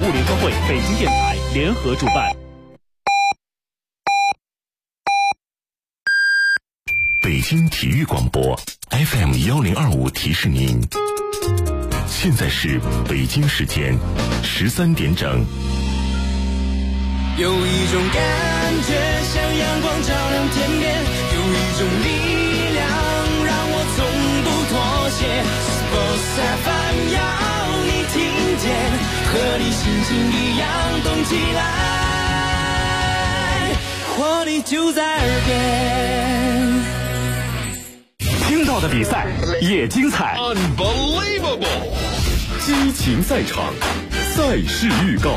务联合会、北京电台联合主办。 北京体育广播 FM1025提示您，现在是北京时间13点整。 有一种感觉像阳光照亮天边，有一种力量让我从不妥协。Sports FM 要你听见，和你心情一样动起来，活力就在耳边。 听到的比赛也精彩 Unbelievable 激情赛场，赛事预告。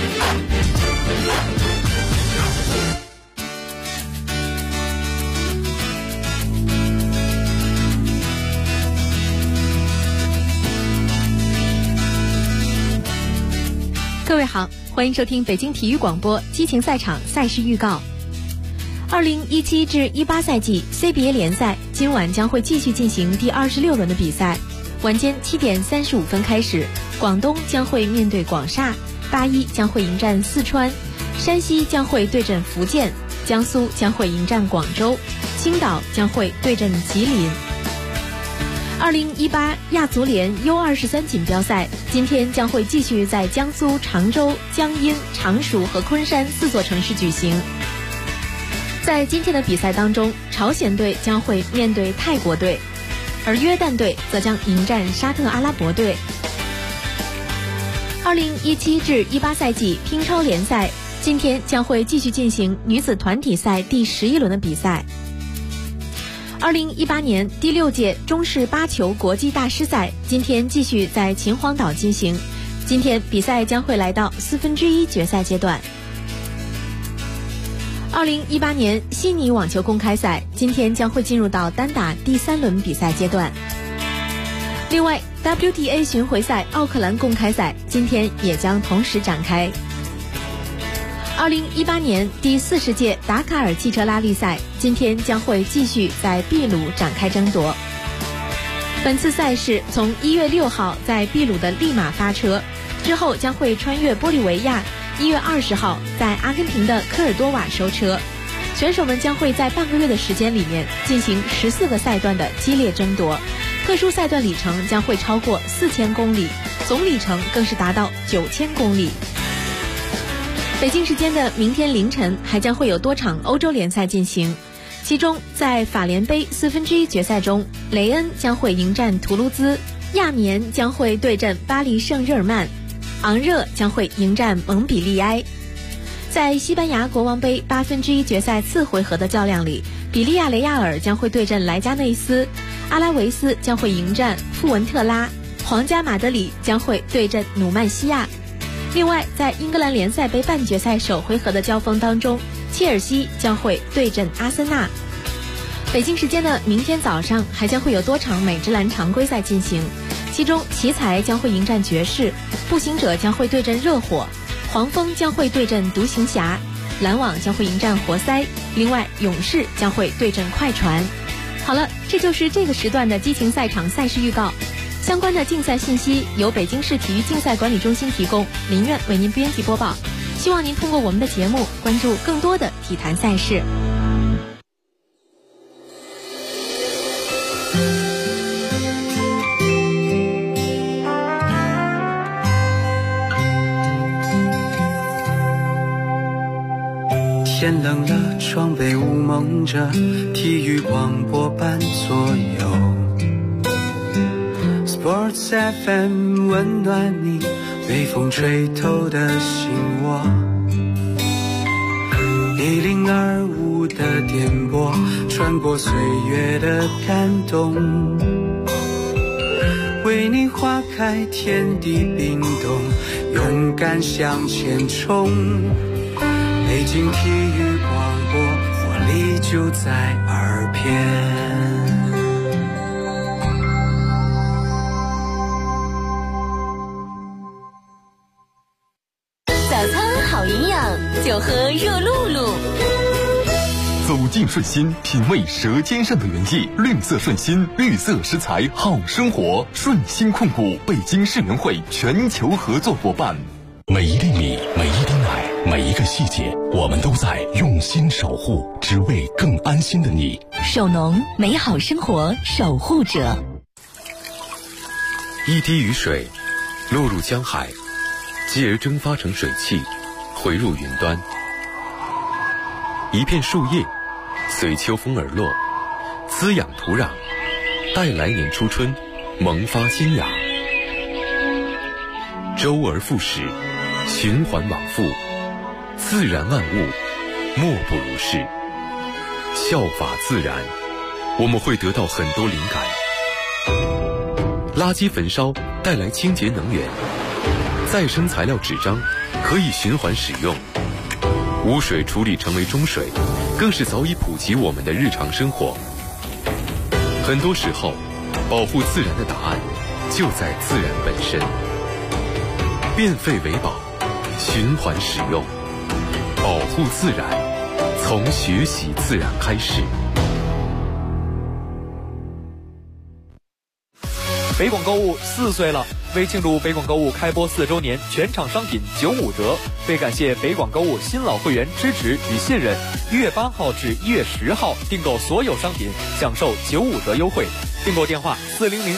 各位好，欢迎收听北京体育广播激情赛场赛事预告。2017至18赛季 CBA 联赛今晚将会继续进行第26轮的比赛。晚间7点35分开始，广东将会面对广厦，81将会迎战四川，山西将会对阵福建，江苏将会迎战广州，青岛将会对阵吉林。2018亚足联 U23 锦标赛今天将会继续在江苏常州、江阴、常熟和昆山4座城市举行。在今天的比赛当中，朝鲜队将会面对泰国队，而约旦队则将迎战沙特阿拉伯队。2017至18赛季乒超联赛今天将会继续进行女子团体赛第11轮的比赛。2018年第6届中式八球国际大师赛今天继续在秦皇岛进行，今天比赛将会来到1/4决赛阶段。2018年悉尼网球公开赛今天将会进入到单打第3轮比赛阶段。另外 WTA 巡回赛奥克兰公开赛今天也将同时展开。2018年第40届达卡尔汽车拉力赛今天将会继续在秘鲁展开争夺。本次赛事从1月6号在秘鲁的利马发车，之后将会穿越玻利维亚，1月20号在阿根廷的科尔多瓦收车。选手们将会在半个月的时间里面进行14个赛段的激烈争夺，特殊赛段里程将会超过4000公里，总里程更是达到9000公里。北京时间的明天凌晨还将会有多场欧洲联赛进行，其中在法联杯1/4决赛中，雷恩将会迎战图卢兹，亚眠将会对阵巴黎圣日耳曼，昂热将会迎战蒙彼利埃。在西班牙国王杯1/8决赛次回合的较量里，比利亚雷亚尔将会对阵莱加内斯，阿拉维斯将会迎战富文特拉，皇家马德里将会对阵努曼西亚。另外在英格兰联赛杯半决赛首回合的交锋当中，切尔西将会对阵阿森纳。北京时间的明天早上还将会有多场美职篮常规赛进行，其中奇才将会迎战爵士，步行者将会对阵热火，黄蜂将会对阵独行侠，篮网将会迎战活塞，另外勇士将会对阵快船。好了，这就是这个时段的激情赛场赛事预告。相关的竞赛信息由北京市体育竞赛管理中心提供，林苑为您编辑播报。希望您通过我们的节目关注更多的体坛赛事。 天冷了，窗被雾蒙着，体育广播伴左右。Sports FM 温暖你，被风吹透的心窝。1025的电波，穿过岁月的感动，为你花开，天地冰冻，勇敢向前冲。北京体育广播，活力就在耳边。 早餐好营养，就喝热露露。 走进顺心，品味舌尖上的原意。绿色顺心，绿色食材好生活。顺心控股北京市联会全球合作伙伴。 每一粒米，每一滴奶，每一个细节，我们都在用心守护，只为更安心的你。 守农，美好生活守护者。 一滴雨水落入江海，继而蒸发成水汽，回入云端。一片树叶随秋风而落，滋养土壤，待来年初春萌发新芽。周而复始，循环往复，自然万物莫不如是。效法自然，我们会得到很多灵感。垃圾焚烧带来清洁能源，再生材料纸张可以循环使用，污水处理成为中水，更是早已普及我们的日常生活。很多时候，保护自然的答案就在自然本身。变废为宝，循环使用，保护自然，从学习自然开始。 北广购物4岁了，为庆祝北广购物开播4周年，全场商品95折。为感谢北广购物新老会员支持与信任，1月8号至1月10号订购所有商品享受95折优惠。订购电话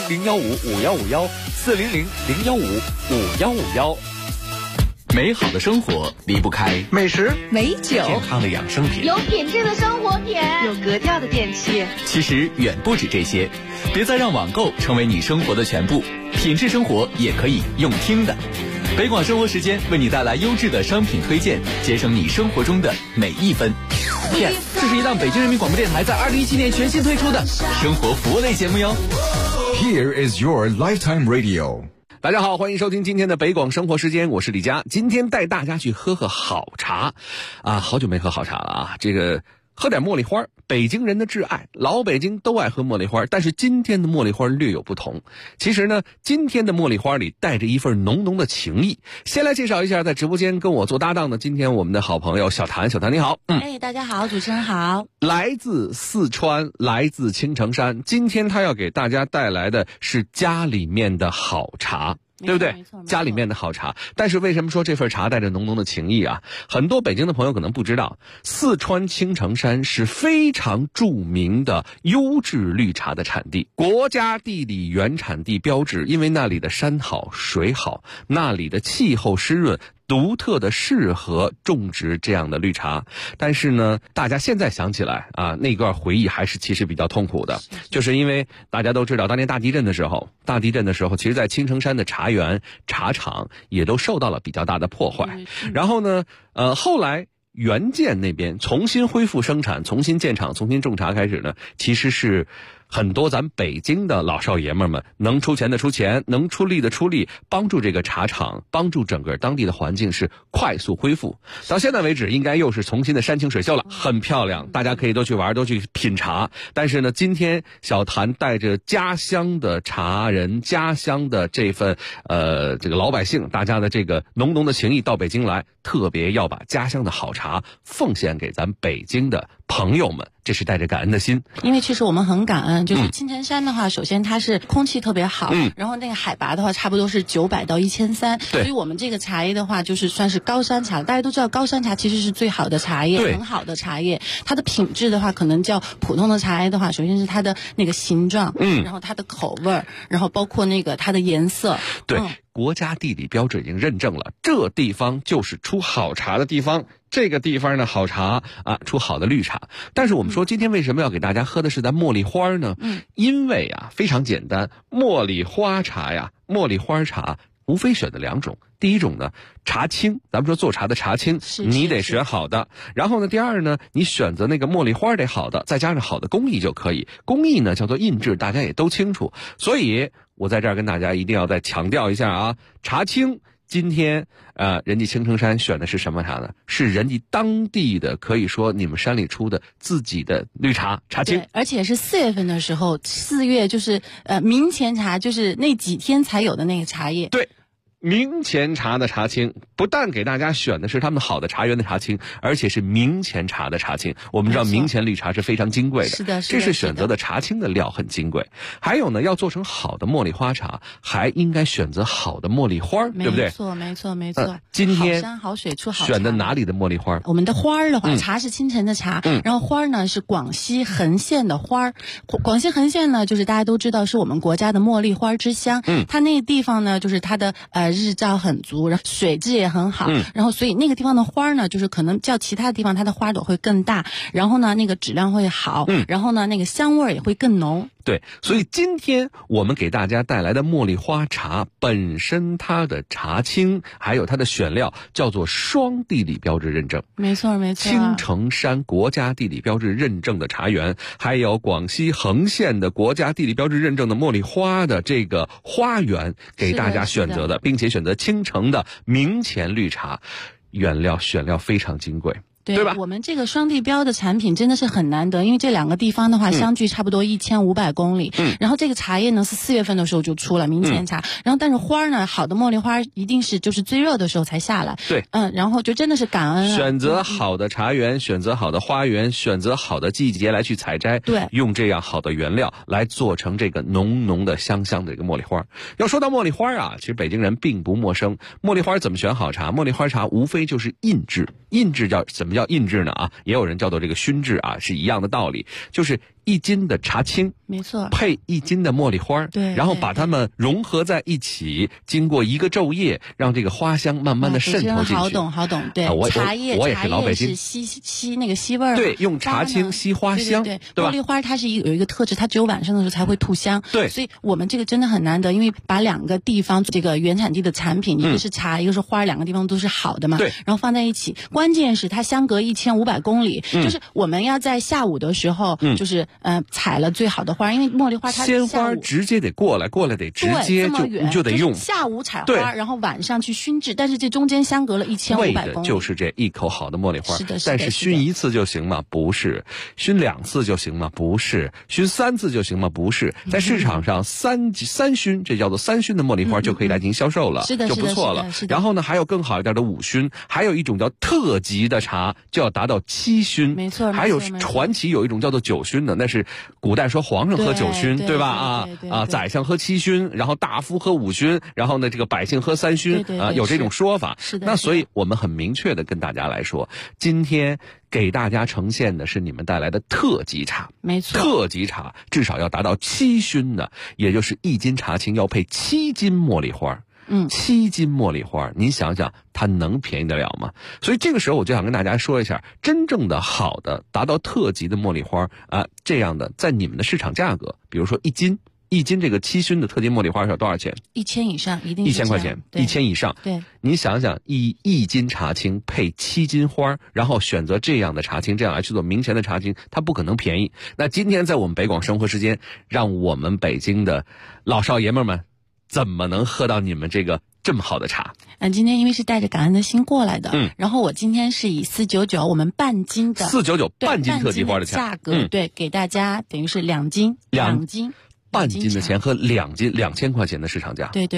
400-015-5151，400-015-5151。 美好的生活离不开美食、 美酒、 健康的养生品， 有品质的生活品， 有格调的电器。 其实远不止这些，别再让网购成为你生活的全部，品质生活也可以用听的。北广生活时间为你带来优质的商品推荐，节省你生活中的每一分。 Yes， 这是一档北京人民广播电台在2017年全新推出的生活服务类节目哟。 Here is your lifetime radio。 大家好，欢迎收听今天的北广生活时间，我是李佳。今天带大家去喝好茶啊，好久没喝好茶了啊，这个喝点茉莉花，北京人的挚爱，老北京都爱喝茉莉花，但是今天的茉莉花略有不同。其实呢，今天的茉莉花里带着一份浓浓的情谊。先来介绍一下在直播间跟我做搭档的今天我们的好朋友小谭。小谭你好。 大家好，主持人好。 来自四川，来自青城山，今天他要给大家带来的是家里面的好茶，对不对？家里面的好茶。但是为什么说这份茶带着浓浓的情谊啊？很多北京的朋友可能不知道，四川青城山是非常著名的优质绿茶的产地，国家地理原产地标志，因为那里的山好水好，那里的气候湿润，独特的适合种植这样的绿茶。但是呢，大家现在想起来啊，那段回忆还是其实比较痛苦的，就是因为大家都知道当年大地震的时候，其实在青城山的茶园茶厂也都受到了比较大的破坏。然后呢后来原建那边重新恢复生产，重新建厂，重新种茶开始呢，其实是很多咱北京的老少爷们能出钱的出钱，能出力的出力，帮助这个茶厂，帮助整个当地的环境是快速恢复。到现在为止应该又是重新的山清水秀了，很漂亮，大家可以都去玩，都去品茶。但是呢，今天小谭带着家乡的茶人，家乡的这份这个老百姓，大家的这个浓浓的情谊到北京来，特别要把家乡的好茶奉献给咱北京的朋友们，这是带着感恩的心。 因为其实我们很感恩，就是青城山的话，首先它是空气特别好，然后那个海拔的话差不多是900到1300，所以我们这个茶叶的话就是算是高山茶。大家都知道高山茶其实是最好的茶叶，很好的茶叶，它的品质的话可能较普通的茶叶的话，首先是它的那个形状，然后它的口味，然后包括那个它的颜色。 对，国家地理标志已经认证了，这地方就是出好茶的地方，这个地方呢好茶啊，出好的绿茶。但是我们说今天为什么要给大家喝的是咱茉莉花呢？因为啊非常简单，茉莉花茶呀，茉莉花茶无非选的2种。第一种呢，茶青，咱们说做茶的茶青，你得选好的。然后呢，第二呢，你选择那个茉莉花得好的，再加上好的工艺就可以。工艺呢叫做印制，大家也都清楚。所以我在这儿跟大家一定要再强调一下啊，茶青今天人家青城山选的是什么茶呢？是人家当地的，可以说你们山里出的自己的绿茶，茶青。 而且是4月份的时候，4月就是明前茶，就是那几天才有的那个茶叶。 对。 明前茶的茶青，不但给大家选的是他们好的茶园的茶青，而且是明前茶的茶青。我们知道明前绿茶是非常金贵的， 是的， 这是选择的茶青的料很金贵。还有呢，要做成好的茉莉花茶，还应该选择好的茉莉花，对不对？ 没错。 今天好山好水出好茶， 选的哪里的茉莉花？ 我们的花儿的话，茶是青城的茶，然后花儿呢是广西横县的花儿。广西横县呢，就是大家都知道是我们国家的茉莉花之乡。它那个地方呢，就是它的日照很足，然后水质也很好，然后所以那个地方的花呢，就是可能较其他地方它的花朵会更大，然后呢那个质量会好，然后呢那个香味儿也会更浓。 对，所以今天我们给大家带来的茉莉花茶本身它的茶青还有它的选料叫做双地理标志认证， 没错青城山国家地理标志认证的茶园，还有广西横县的国家地理标志认证的茉莉花的这个花园给大家选择的，并且选择青城的明前绿茶，原料选料非常金贵，对吧？ 我们这个双地标的产品真的是很难得，因为这两个地方的话相距差不多1500公里。然后这个茶叶呢是4月份的时候就出了明前茶，然后但是花呢，好的茉莉花一定是就是最热的时候才下来。 对， 然后就真的是感恩选择好的茶园，选择好的花园，选择好的季节来去采摘， 对， 用这样好的原料来做成这个浓浓的香香的这个茉莉花。要说到茉莉花啊，其实北京人并不陌生。茉莉花怎么选好茶？茉莉花茶无非就是印制，印制怎么叫印制呢？也有人叫做这个熏制啊，是一样的道理，就是1斤的茶青， 没错， 配1斤的茉莉花， 对， 然后把它们融合在一起，经过1个昼夜，让这个花香慢慢的渗透进去。 好懂，对，茶叶我也是老北京， 是吸那个吸味儿， 对，用茶青吸花香， 对吧？ 茉莉花它是有一个特质，它只有晚上的时候才会吐香， 对， 所以我们这个真的很难得，因为把2个地方这个原产地的产品，一个是茶，一个是花，2个地方都是好的嘛， 对， 然后放在一起，关键是它相隔1500公里，就是我们要在下午的时候，就是采了最好的花，因为茉莉花它鲜花直接得过来得直接就得用， 下午采花，然后晚上去熏制，但是这中间相隔了1500公里， 为的就是这一口好的茉莉花。 是的， 但是熏1次就行吗？不是。熏2次就行吗？不是。熏3次就行吗？不是。在市场上三熏，这叫做3熏的茉莉花就可以来进行销售了， 是的， 就不错了。然后呢，还有更好一点的5熏，还有一种叫特级的茶就要达到7熏， 没错。 还有传奇有一种叫做9熏的，那是古代说皇上喝9熏，对吧？宰相喝7熏，然后大夫喝5熏，然后呢这个百姓喝3熏，有这种说法。 是的。 那所以我们很明确的跟大家来说，今天给大家呈现的是你们带来的特级茶， 没错， 特级茶至少要达到7熏的，也就是1斤茶青要配7斤茉莉花。7斤茉莉花，您想想它能便宜得了吗？所以这个时候我就想跟大家说一下，真正的好的达到特级的茉莉花这样的在你们的市场价格，比如说1斤这个7熏的特级茉莉花是要多少钱 ？1000以上，一定是 1000块钱，1000以上。 对， 您想想，一斤茶青配7斤花，然后选择这样的茶青，这样来去做明前的茶青，它不可能便宜。那今天在我们北广生活时间，让我们北京的老少爷们们怎么能喝到你们这个这么好的茶？ 今天因为是带着感恩的心过来的，然后我今天是以499我们半斤的 499半斤特级花的价格，对，给大家等于是2斤， 半斤的钱和2斤2000块钱的市场价。 对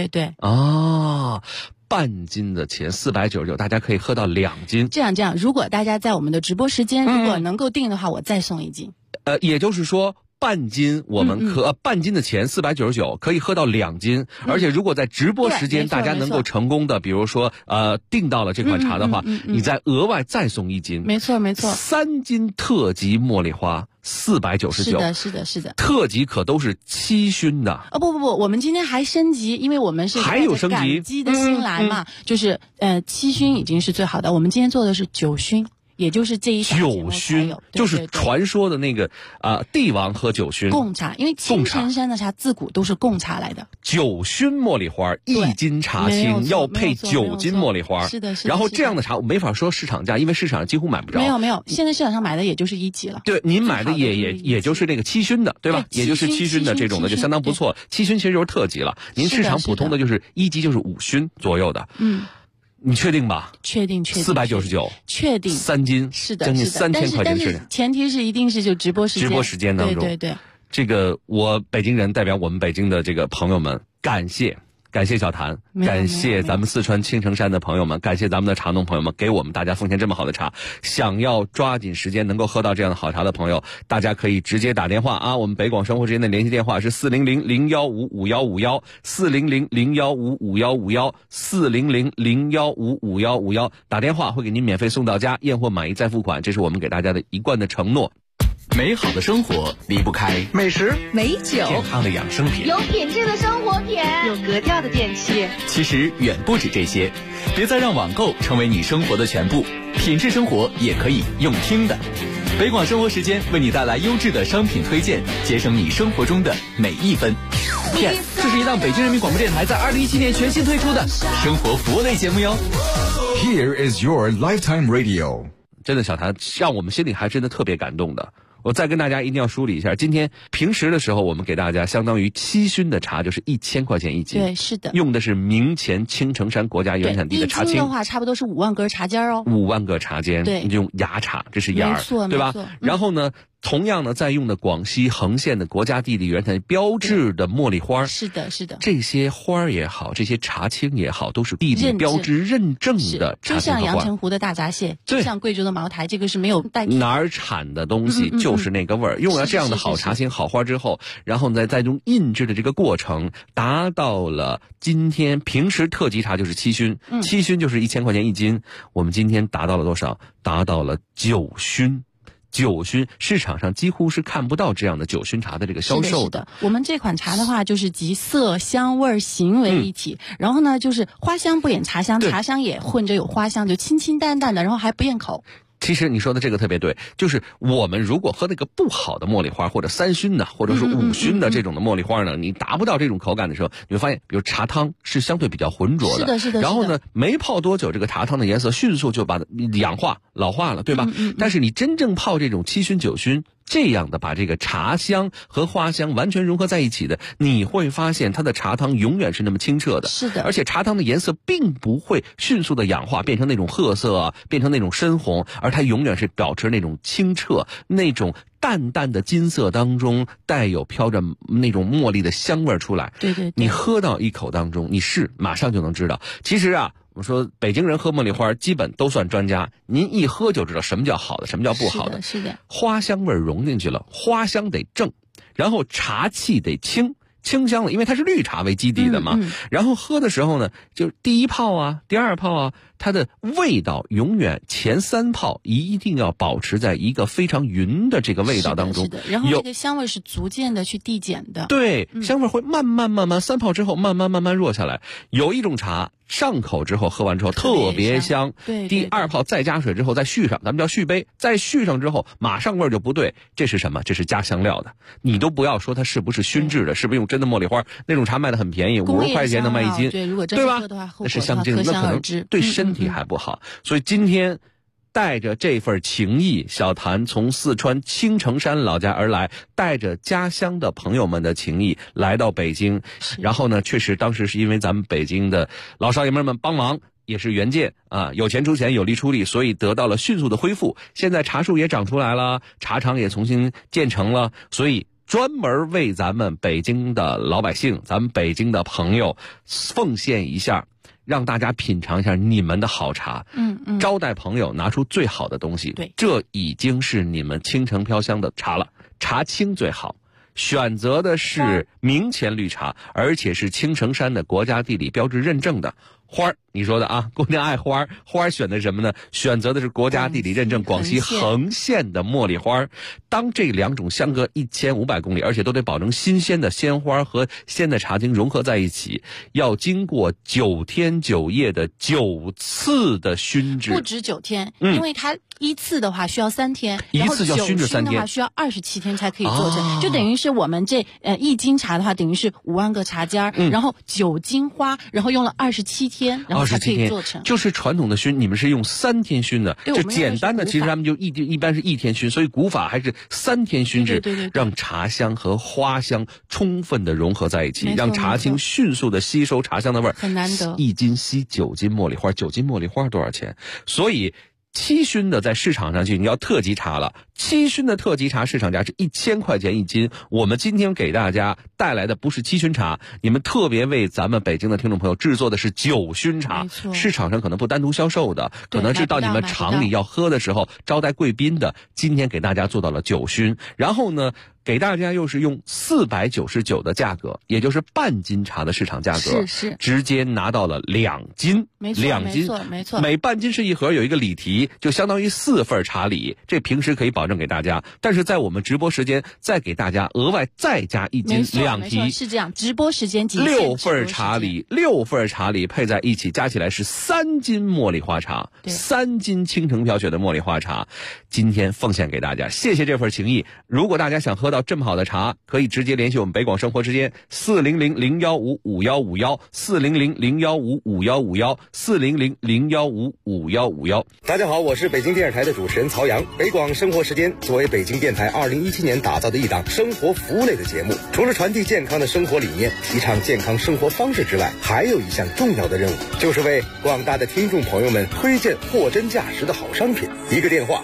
半斤的钱499，大家可以喝到2斤。 这样，如果大家在我们的直播时间如果能够订的话，我再送1斤。 也就是说。半斤我们半斤的钱499可以喝到2斤，而且如果在直播时间大家能够成功的，比如说订到了这款茶的话，你再额外再送1斤， 没错 ，3斤特级茉莉花499， 是的， 特级可都是7熏的。 不，我们今天还升级，因为我们是还有升级， 感激的心来嘛，就是7熏已经是最好的，我们今天做的是9熏。也就是这一 9熏，就是传说的那个帝王喝9熏贡茶，因为青城山的茶自古都是贡茶来的。 9熏茉莉花，1斤茶青要配9斤茉莉花， 是的。 然后这样的茶我没法说市场价，因为市场上几乎买不着。 没有，现在市场上买的也就是1级了。 对，您买的也就是那个7熏的，对吧？也就是7熏的这种的就相当不错。7熏其实就是特级了，您市场普通的就是1级就是5熏左右的。你确定吧？ 确定。 499， 确定。 3斤， 是的， 将近3000块钱但是前提是一定是就直播时间当中。对。 这个我北京人代表我们北京的这个朋友们，感谢感谢小谭，感谢咱们四川青城山的朋友们，感谢咱们的茶农朋友们，给我们大家奉献这么好的茶。想要抓紧时间能够喝到这样的好茶的朋友，大家可以直接打电话啊！我们北广生活之间的联系电话是400-015-5151，400-015-5151，400-015-5151，打电话会给您免费送到家，验货满意再付款，这是我们给大家的一贯的承诺。 美好的生活离不开美食、 美酒、 健康的养生品， 有品质的生活品， 有格调的电器。 其实远不止这些，别再让网购成为你生活的全部，品质生活也可以用听的。北广生活时间为你带来优质的商品推荐，节省你生活中的每一分。Yes， 这是一档北京人民广播电台在2017年全新推出的生活服务类节目哟。 Here is your lifetime radio。 真的，小谭让我们心里还真的特别感动的。我再跟大家一定要梳理一下，今天平时的时候我们给大家相当于7熏的茶，就是1000块钱一斤。 对，是的， 用的是明前青城山国家原产地的茶青。 一斤的话差不多是5万根茶尖哦。 5万个茶尖， 对， 用芽茶，这是芽，对吧？然后呢，同样呢，在用的广西横县的国家地理原产地标志的茉莉花。 是的，是的。 这些花也好，这些茶青也好，都是地理标志认证的茶青。 就像阳澄湖的大闸蟹，就像贵州的茅台，这个是没有代替。 哪儿产的东西就是那个味儿。用了这样的好茶青、好花之后，然后呢，再用印制的这个过程，达到了今天平时特级茶就是7熏，7熏就是1000块钱一斤。我们今天达到了多少？达到了9熏。9熏市场上几乎是看不到这样的9熏茶的这个销售的。我们这款茶的话，就是集色香味形为一体，然后呢，就是花香不掩茶香，茶香也混着有花香，就清清淡淡的，然后还不厌口。 其实你说的这个特别对，就是我们如果喝那个不好的茉莉花，或者3熏的，或者是5熏的这种的茉莉花呢，你达不到这种口感的时候，你会发现，比如茶汤是相对比较浑浊的， 是的，是的。 然后呢，没泡多久，这个茶汤的颜色迅速就把它氧化、老化了，对吧？但是你真正泡这种7熏、9熏。这样的把这个茶香和花香完全融合在一起的，你会发现它的茶汤永远是那么清澈的。 是的， 而且茶汤的颜色并不会迅速的氧化变成那种褐色啊，变成那种深红，而它永远是保持那种清澈，那种淡淡的金色当中带有飘着那种茉莉的香味出来。 对对， 你喝到一口当中，你马上就能知道。其实啊，我说北京人喝茉莉花基本都算专家，您一喝就知道什么叫好的，什么叫不好的。 是的， 花香味融进去了，花香得正，然后茶气得清香了，因为它是绿茶为基底的嘛。然后喝的时候呢，就第一泡啊，第二泡啊，它的味道永远前3泡一定要保持在一个非常匀的这个味道当中。 是的，然后这个香味是逐渐的去递减的。 对，香味会慢慢3泡之后慢慢弱下来。有一种茶上口之后喝完之后特别香， 对， 第2泡再加水之后再续上，咱们叫续杯，再续上之后马上味儿就不对，这是什么？这是加香料的。你都不要说它是不是熏制的，是不是用真的茉莉花？那种茶卖的很便宜，50块钱能卖1斤， 对，如果真喝的话， 那是香精，那可能对身体还不好。所以今天带着这份情谊，小谭从四川青城山老家而来，带着家乡的朋友们的情谊来到北京。然后呢，确实当时是因为咱们北京的老少爷们帮忙，也是援建啊，有钱出钱，有力出力，所以得到了迅速的恢复。现在茶树也长出来了，茶厂也重新建成了，所以专门为咱们北京的老百姓，咱们北京的朋友奉献一下，让大家品尝一下你们的好茶。招待朋友拿出最好的东西。 对， 这已经是你们倾城飘香的茶了。茶青最好，选择的是明前绿茶，而且是青城山的国家地理标志认证的。花儿，你说的啊，姑娘爱花儿，花儿选的什么呢？选择的是国家地理认证广西横县的茉莉花。当这2种相隔1500公里，而且都得保证新鲜的鲜花和鲜的茶精融合在一起，要经过9天9夜的9次的熏制。 不止9天，因为它一次的话需要3天， 一次要熏制3天， 的话需要27天才可以做成，就等于是我们这1斤茶的话，等于是5万个茶尖，然后9斤花，然后用了27天，然后才可以做成。 就是传统的熏，你们是用3天熏的，就简单的其实他们就一般是1天熏，所以古法还是3天熏制， 对， 让茶香和花香充分的融合在一起，让茶青迅速的吸收茶香的味儿， 很难得。 1斤吸9斤茉莉花，9斤茉莉花多少钱？所以 7熏的在市场上去，你要特级茶了。7熏的特级茶市场价是1000块钱1斤。我们今天给大家带来的不是7熏茶，你们特别为咱们北京的听众朋友制作的是9熏茶。市场上可能不单独销售的，可能是到你们厂里要喝的时候招待贵宾的。今天给大家做到了9熏，然后呢，给大家又是用499的价格，也就是半斤茶的市场价格， 是直接拿到了2斤， 没错 2斤， 没错， 每半斤是一盒，有一个礼题，就相当于4份茶礼，这平时可以保证给大家，但是在我们直播时间再给大家额外再加1斤2提， 是这样，直播时间 6份茶礼，6份茶礼配在一起，加起来是3斤茉莉花茶，3斤青城飘雪的茉莉花茶，今天奉献给大家，谢谢这份情谊。如果大家想喝到这么好的茶，可以直接联系我们北广生活时间400-015-5151，400-015-5151，400-015-5151。 大家好，我是北京电视台的主持人曹阳。北广生活时间作为北京电台2017年打造的一档生活服务类的节目，除了传递健康的生活理念，提倡健康生活方式之外，还有一项重要的任务，就是为广大的听众朋友们推荐货真价实的好商品。一个电话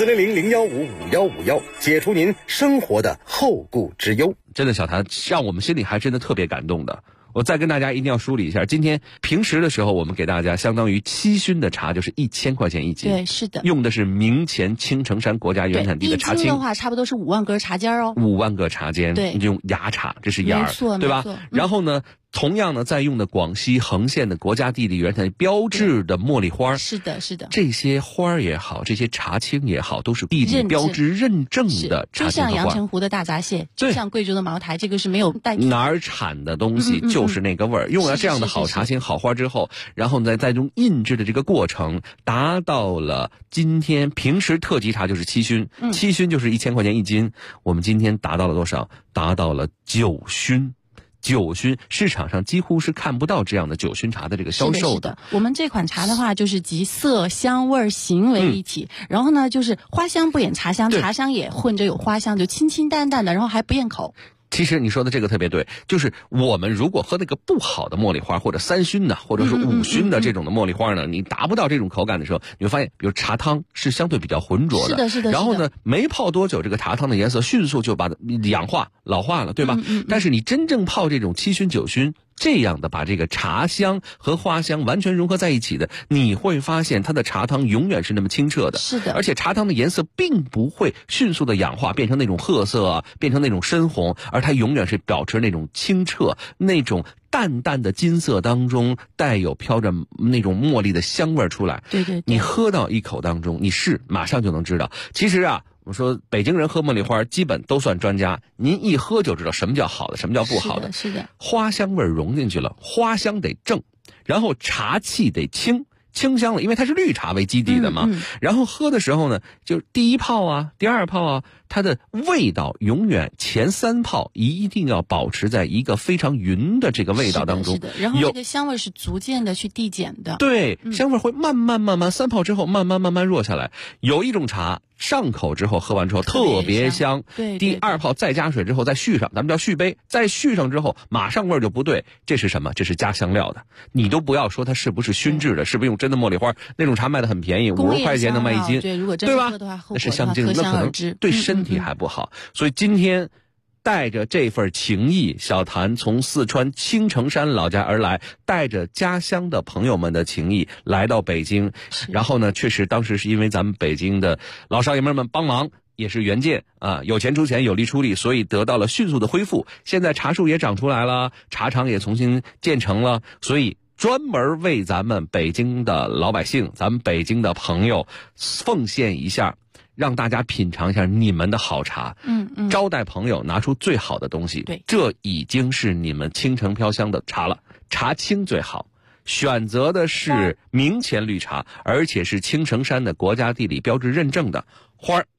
400-015-5151，解除您生活的后顾之忧。 真的，小谭让我们心里还真的特别感动的。我再跟大家一定要梳理一下，今天平时的时候，我们给大家相当于7熏的茶就是1000块钱1斤， 对，是的， 用的是明前青城山国家原产地的茶青。 1斤的话，差不多是5万根茶尖哦 ，5万个茶尖， 对， 用芽茶，这是芽， 没错， 对吧？然后呢？同样呢，在用的广西横县的国家地理原产地标志的茉莉花， 是的， 这些花也好，这些茶青也好，都是地理标志认证的茶青和花。 就像阳澄湖的大闸蟹，就像贵州的茅台，这个是没有代替。 哪儿产的东西就是那个味儿。用了这样的好茶青、好花之后，然后呢，再用印制的这个过程，达到了今天平时特级茶就是7熏，7熏就是1000块钱1斤。我们今天达到了多少？达到了9熏。9熏市场上几乎是看不到这样的9熏茶的这个销售的。 我们这款茶的话，就是集色香味形为一体，然后呢，就是花香不掩茶香，茶香也混着有花香，就清清淡淡的，然后还不厌口。 其实你说的这个特别对，就是我们如果喝那个不好的茉莉花，或者3熏的，或者是5熏的这种的茉莉花呢，你达不到这种口感的时候，你会发现，比如茶汤是相对比较浑浊的， 是的。 然后呢，没泡多久，这个茶汤的颜色迅速就把它氧化、老化了，对吧？但是你真正泡这种7熏、9熏。这样的把这个茶香和花香完全融合在一起的，你会发现它的茶汤永远是那么清澈的， 是的， 而且茶汤的颜色并不会迅速的氧化变成那种褐色啊，变成那种深红，而它永远是保持那种清澈，那种淡淡的金色当中带有飘着那种茉莉的香味出来。 对， 你喝到一口当中，你马上就能知道。其实啊，我说北京人喝茉莉花基本都算专家，您一喝就知道什么叫好的，什么叫不好的。 是的， 花香味融进去了，花香得正，然后茶气得清香了，因为它是绿茶为基底的嘛。然后喝的时候呢，就第一泡啊，第二泡啊，它的味道永远前3泡一定要保持在一个非常匀的这个味道当中。 是的，然后这个香味是逐渐的去递减的。 对，香味会慢慢3泡之后慢慢弱下来。有一种茶上口之后喝完之后特别香， 对， 第2泡再加水之后再续上，咱们叫续杯，再续上之后马上味儿就不对，这是什么？这是加香料的。你都不要说它是不是熏制的，是不是用真的茉莉花，那种茶卖的很便宜，50块钱能卖1斤， 对，如果真对吧？ 喝的话， 那是香精，那可能对身体还不好。所以今天带着这份情谊，小谭从四川青城山老家而来，带着家乡的朋友们的情谊来到北京。然后呢，确实当时是因为咱们北京的老少爷们帮忙，也是援建啊，有钱出钱，有力出力，所以得到了迅速的恢复。现在茶树也长出来了，茶厂也重新建成了，所以专门为咱们北京的老百姓，咱们北京的朋友奉献一下，让大家品尝一下你们的好茶。招待朋友拿出最好的东西， 对， 这已经是你们青城飘香的茶了。茶青最好，选择的是明前绿茶，而且是青城山的国家地理标志认证的花儿。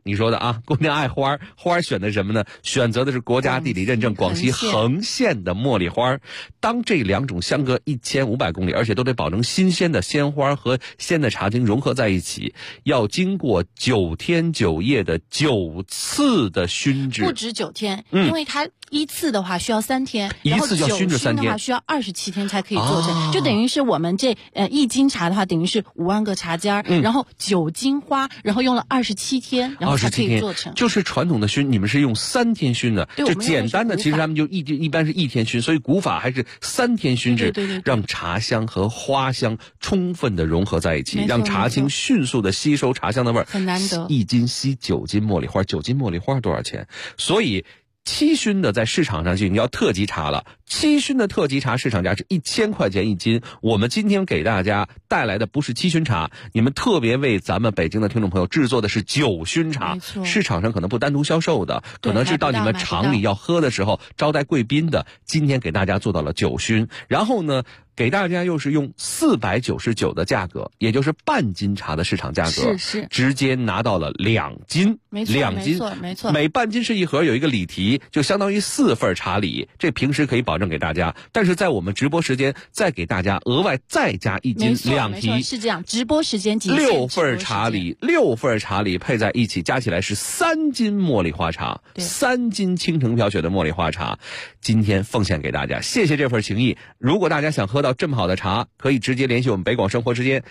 你说的啊，姑娘爱花，花选的什么呢？选择的是国家地理认证广西横县的茉莉花。当这两种相隔1500公里，而且都得保证新鲜的鲜花和鲜的茶精融合在一起，要经过9天9夜的9次的熏制。 不止9天，因为它一次的话需要3天， 一次要熏制3天， 然后9熏的话需要27天才可以做成，就等于是我们这1斤茶的话，等于是5万个茶尖，然后9斤花，然后用了27天，然后才可以做成。 就是传统的熏，你们是用3天熏的，就简单的其实他们就一般是1天熏，所以古法还是3天熏制， 对， 让茶香和花香充分的融合在一起，让茶青迅速的吸收茶香的味儿， 很难得。 1斤吸9斤茉莉花，9斤茉莉花多少钱？所以7熏的在市场上就已经要特级茶了，7熏的特级茶市场价是1000块钱1斤。我们今天给大家带来的不是7熏茶，你们特别为咱们北京的听众朋友制作的是9熏茶，市场上可能不单独销售的，可能是到你们厂里要喝的时候招待贵宾的，今天给大家做到了9熏。然后呢，给大家又是用499的价格，也就是半斤茶的市场价格， 是直接拿到了2斤，2斤， 没错， 每半斤是一盒，有一个礼题，就相当于4份茶礼，这平时可以保证给大家，但是在我们直播时间再给大家额外再加1斤2提， 是这样，直播时间 6份茶礼配在一起，加起来是3斤茉莉花茶，3斤倾城飘雪的茉莉花茶，今天奉献给大家，谢谢这份情谊。如果大家想喝到这么好的茶，可以直接联系我们北广生活时间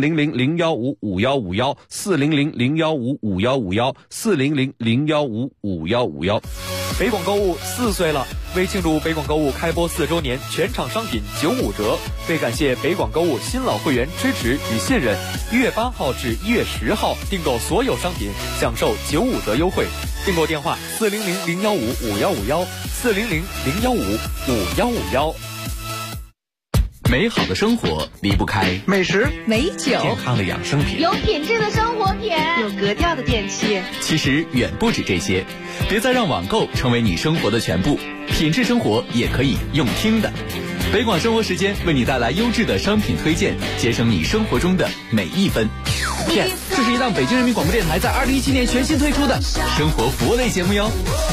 400-015-5151，400-015-5151，400-015-5151。 北广购物4岁了，为庆祝北广购物开播4周年，全场商品95折。为感谢北广购物新老会员支持与信任，1月8号至1月10号订购所有商品享受95折优惠。订购电话400-015-5151，400-015-5151。 美好的生活离不开美食、 美酒、 健康的养生品、 有品质的生活品、 有格调的电器。 其实远不止这些，别再让网购成为你生活的全部，品质生活也可以用听的。北广生活时间为你带来优质的商品推荐，节省你生活中的每一分。Yes， 这是一档北京人民广播电台在2017年全新推出的生活服务类节目哟。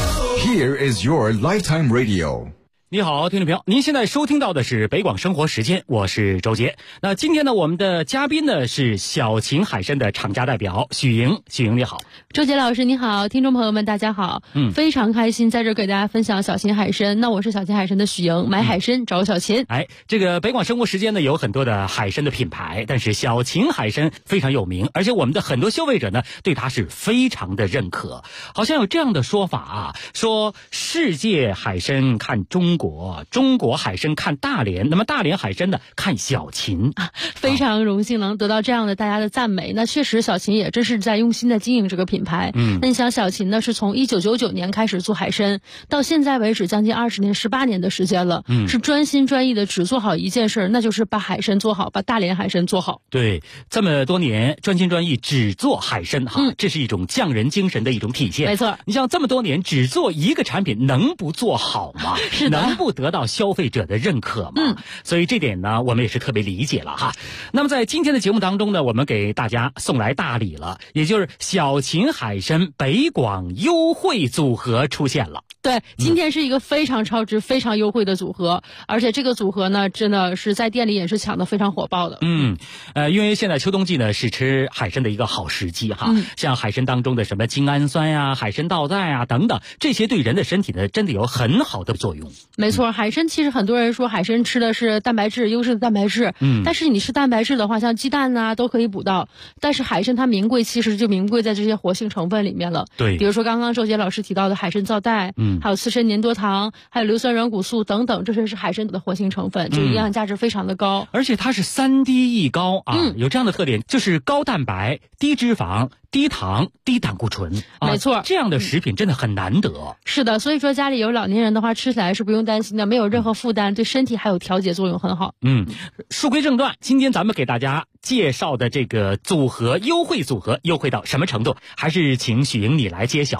Here is your lifetime radio。 你好，听众朋友，您现在收听到的是北广生活时间，我是周杰。那今天呢，我们的嘉宾呢是小秦海参的厂家代表许莹。许莹你好。 周杰老师你好，听众朋友们大家好。非常开心在这给大家分享小秦海参。那我是小秦海参的许莹，买海参找小秦。 这个北广生活时间呢有很多的海参的品牌，但是小秦海参非常有名，而且我们的很多消费者呢对它是非常的认可。好像有这样的说法啊，说世界海参看中国，中国海参看大连，那么大连海参呢看小秦。 非常荣幸能得到这样的大家的赞美。那确实小秦也真是在用心的经营这个品牌。那你想小秦呢是从1999年开始做海参，到现在为止将近20年18年的时间了，是专心专意的只做好一件事，那就是把海参做好，把大连海参做好。 对，这么多年专心专意只做海参这是一种匠人精神的一种体现。 没错， 你像这么多年只做一个产品，能不做好吗？ 是的， 能不得到消费者的认可吗？所以这点呢我们也是特别理解了哈。那么在今天的节目当中呢，我们给大家送来大礼了，也就是小秦海参北广优惠组合出现了。 对，今天是一个非常超值非常优惠的组合，而且这个组合呢真的是在店里也是抢得非常火爆的。 因为现在秋冬季呢是吃海参的一个好时机哈。像海参当中的什么精氨酸呀、海参皂苷啊等等，这些对人的身体呢真的有很好的作用。 没错，海参其实很多人说海参吃的是蛋白质，优质的蛋白质。但是你吃蛋白质的话，像鸡蛋啊都可以补到，但是海参它名贵其实就名贵在这些活性成分里面了。 对， 比如说刚刚周杰老师提到的海参皂苷，还有刺参粘多糖，还有硫酸软骨素等等，这些是海参的活性成分，就营养价值非常的高。 而且它是3低一高啊，有这样的特点，就是高蛋白、低脂肪、低糖、低胆固醇。 没错， 这样的食品真的很难得。 是的，所以说家里有老年人的话，吃起来是不用担心的，没有任何负担，对身体还有调节作用很好。 书归正传，今天咱们给大家介绍的这个组合优惠组合优惠到什么程度，还是请许莹你来揭晓吧。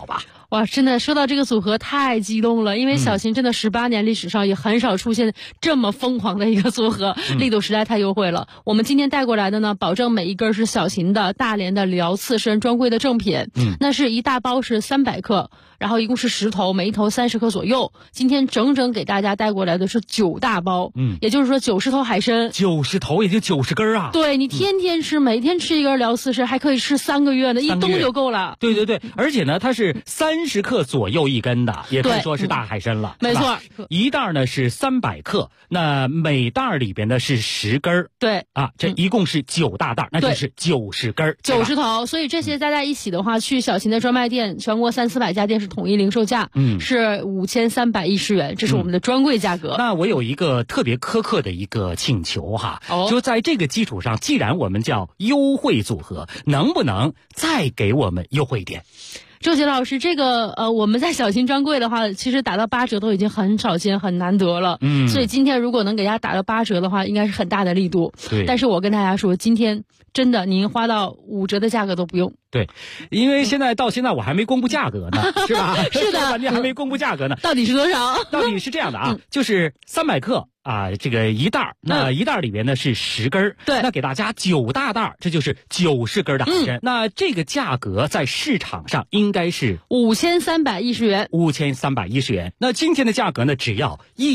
哇，真的说到这个组合太激动了，因为小秦真的18年历史上也很少出现这么疯狂的一个组合，力度实在太优惠了。我们今天带过来的呢，保证每一根是小秦的大连的辽刺参专柜的正品，那是一大包是300克，然后一共是10头，每一头30克左右。今天整整给大家带过来的是9大包，也就是说90头海参 ，90头也就90根啊。 对，你天天吃，每天吃一根辽刺参，还可以吃3个月呢，一冬就够了。 对对对，而且呢，它是30克左右一根的，也可以说是大海参了。 没错， 一袋呢是300克，那每袋里边呢是10根。 对啊，这一共是9大袋，那就是90根 ，90头。所以这些加在一起的话，去小秦的专卖店，全国300-400家店是统一零售价，是5310元，这是我们的专柜价格。 那我有一个特别苛刻的一个请求哈，就在这个基础上，既然我们叫优惠组合，能不能再给我们优惠一点？ 周杰老师，这个我们在小秦专柜的话，其实打到8折都已经很少见、很难得了。所以今天如果能给大家打到8折的话，应该是很大的力度。 对。 但是我跟大家说，今天真的您花到5折的价格都不用。 对，因为到现在我还没公布价格呢，是吧？ 是的， 你还没公布价格呢。 到底是多少？ 到底是这样的啊，就是300克。啊，这个一袋，那一袋里面呢是10根， 对， 那给大家9大袋，这就是90根的海参。那这个价格在市场上应该是 5310元 ，5310元。那今天的价格呢，只要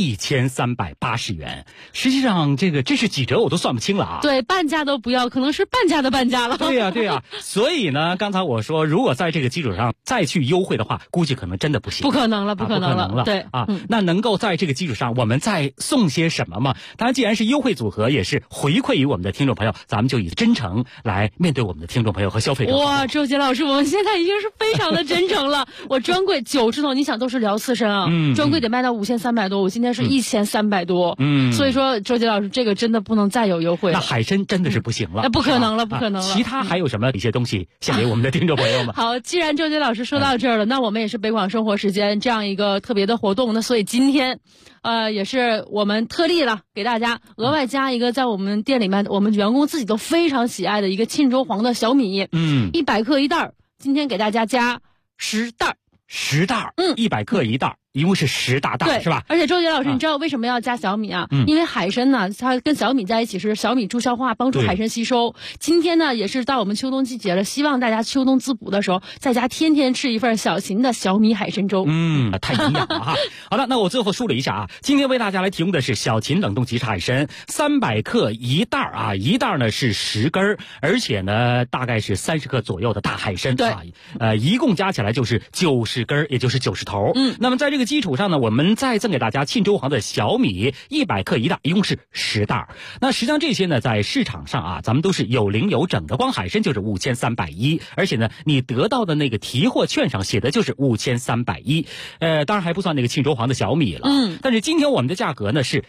1380元。实际上，这是几折我都算不清了啊。 对，半价都不要，可能是半价的半价了。 对呀，对呀。所以呢，刚才我说，如果在这个基础上再去优惠的话，估计可能真的不行。 不可能了，不可能了。对啊，那能够在这个基础上，我们再送些什么嘛？当然，既然是优惠组合，也是回馈于我们的听众朋友，咱们就以真诚来面对我们的听众朋友和消费者。 哇，周杰老师，我们现在已经是非常的真诚了。我专柜90头，你想都是辽刺参啊，专柜得卖到5300多，我今天是1300多，所以说周杰老师，这个真的不能再有优惠了。 那海参真的是不行了， 那不可能了，不可能了。 其他还有什么一些东西献给我们的听众朋友们？ 好，既然周杰老师说到这儿了，那我们也是北广生活时间这样一个特别的活动，那所以今天。也是我们特例了，给大家额外加一个在我们店里面我们员工自己都非常喜爱的一个沁州黄的小米，100克一袋，今天给大家加10袋 ，10袋，100克一袋。一共是10大袋，是吧？ 而且周杰老师，你知道为什么要加小米啊？因为海参呢，它跟小米在一起是小米助消化，帮助海参吸收。今天呢，也是到我们秋冬季节了，希望大家秋冬滋补的时候，在家天天吃一份小秦的小米海参粥。 太营养了哈。好了，那我最后梳理一下啊，今天为大家来提供的是小秦冷冻即食海参，300克一袋啊，一袋呢是10根，而且呢大概是30克左右的大海参。 对， 一共加起来就是90根，也就是90头。那么在这个基础上呢，我们再赠给大家沁州黄的小米100克一袋，一共是10袋。那实际上这些呢，在市场上啊，咱们都是有零有整的，光海参就是5310，而且呢，你得到的那个提货券上写的就是5310，当然还不算那个沁州黄的小米了。但是今天我们的价格呢是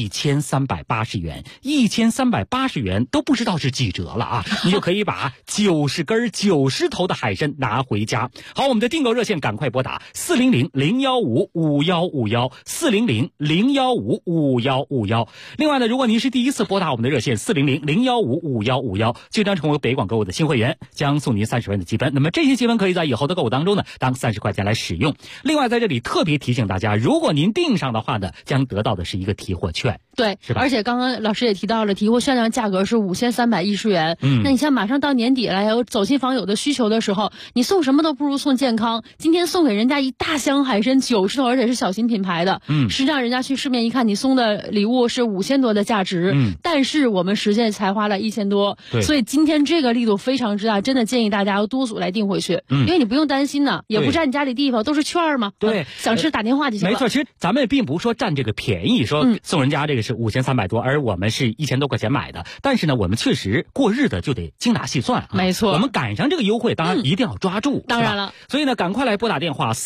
1380元，1380元都不知道是几折了啊！你就可以把90根90头的海参拿回家。好，我们的订购热线赶快拨打400-015-5151，400-015-5151。另外呢，如果您是第一次拨打我们的热线400-015-5151，就将成为北广购物的新会员，将送您30元的积分。那么这些积分可以在以后的购物当中呢，当30块钱来使用。另外在这里特别提醒大家，如果您订上的话呢，将得到的是一个提货券。 对，是吧？而且刚刚老师也提到了，提货券的价格是5310元。那你像马上到年底了，有走亲访友的需求的时候，你送什么都不如送健康。今天送给人家一大箱海参90头，而且是小秦品牌的。实际上人家去市面一看，你送的礼物是5000多的价值。但是我们实际才花了1000多。所以今天这个力度非常之大，真的建议大家要多组来订回去。因为你不用担心呢，也不占你家里地方，都是券嘛。 对， 想吃打电话就行了。 没错，其实咱们并不是说占这个便宜，说送人家这个是5300多，而我们是1000多块钱买的。但是呢，我们确实过日子就得精打细算。 没错， 我们赶上这个优惠，当然一定要抓住。 当然了， 所以呢，赶快来拨打电话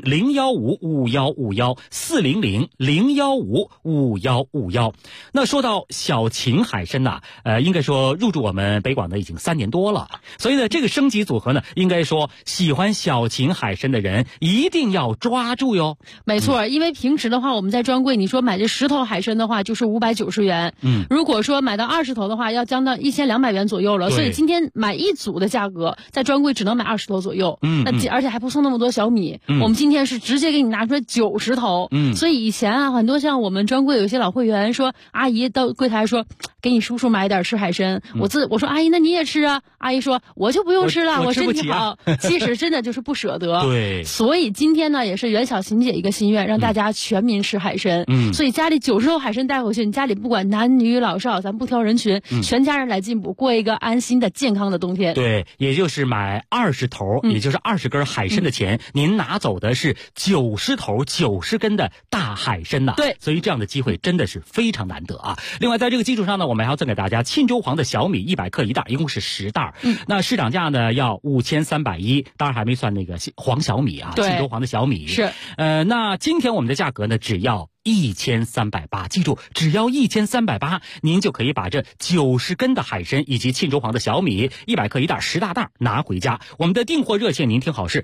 400-015-5151，400-015-5151。那说到小秦海参呐，应该说入驻我们北广的已经3年多了。所以呢，这个升级组合呢，应该说喜欢小秦海参的人一定要抓住哟。 没错，因为平时的话，我们在专柜，你说买这10头海参的话，就是590元。如果说买到20头的话，要将到1200元左右了。所以今天买一组的价格，在专柜只能买20头左右。而且还不送那么多小米。我们今天是直接给你拿出来90头。所以以前啊，很多像我们专柜有些老会员说，阿姨到柜台说，给你叔叔买点吃海参。我说阿姨，那你也吃啊？阿姨说我就不用吃了，我身体好。其实真的就是不舍得。 对。 所以今天呢，也是袁小琴姐一个心愿，让大家全民吃海参。所以家里90头海参带回去，你家里不管男女老少，咱不挑人群，全家人来进补，过一个安心的健康的冬天。 对，也就是买20头，也就是20根海参的钱，您拿走的是90头90根的大海参呐。 对， 所以这样的机会真的是非常难得啊。另外，在这个基础上呢，我们还要赠给大家沁州黄的小米100克1袋，一共是10袋。那市场价呢要5310，当然还没算那个黄小米啊，沁州黄的小米是。 那今天我们的价格呢，只要1380，记住，只要1380，您就可以把这90根的海参以及沁州黄的小米100克1袋10大袋拿回家。我们的订货热线您听好是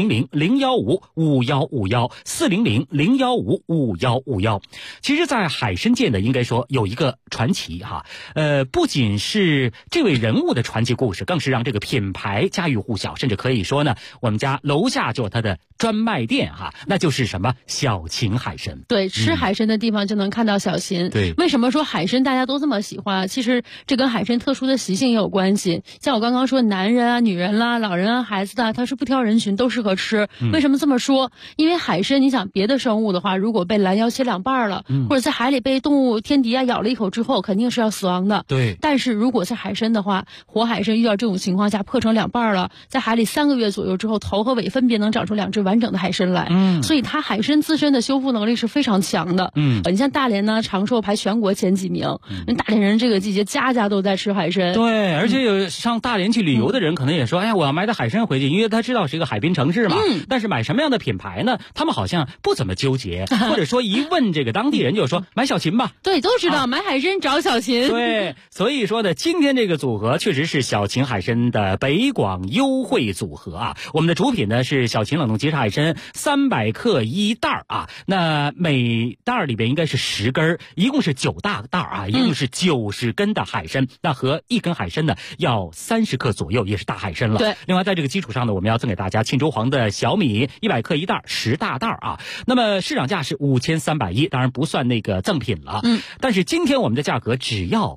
400-015-5151，400-015-5151。其实在海参界呢，应该说有一个传奇哈，不仅是这位人物的传奇故事，更是让这个品牌家喻户晓，甚至可以说呢，我们家楼下就有它的专卖店哈，那就是什么小秦海参。 对，吃海参的地方就能看到小秦。 对， 为什么说海参大家都这么喜欢？其实这跟海参特殊的习性也有关系。像我刚刚说，男人啊、女人啦、老人啊、孩子的，他是不挑人群，都适合吃。为什么这么说？因为海参，你想别的生物的话，如果被拦腰切2半了，或者在海里被动物天敌啊咬了一口之后，肯定是要死亡的。 对。 但是如果是海参的话，活海参遇到这种情况下破成2半了，在海里3个月左右之后，头和尾分别能长出2只完整的海参来。所以它海参自身的修复能力是非常强的。你像大连呢，长寿排全国前几名。大连人这个季节家家都在吃海参。 对，而且有上大连去旅游的人可能也说，哎呀，我要买点海参回去，因为他知道是一个海滨城市嘛。但是买什么样的品牌呢？他们好像不怎么纠结，或者说一问这个当地人就说买小秦吧。 对，都知道买海参找小秦。 对，所以说呢，今天这个组合确实是小秦海参的北广优惠组合啊。我们的主品呢是小秦冷冻即食海参300克1袋啊，那每袋里边应该是10根，一共是9大袋啊，一共是90根的海参。那和1根海参呢要30克左右，也是大海参了。 对。 另外在这个基础上呢，我们要赠给大家沁州黄的小米100克1袋10大袋啊。那么市场价是5310，当然不算那个赠品了。但是今天我们的价格只要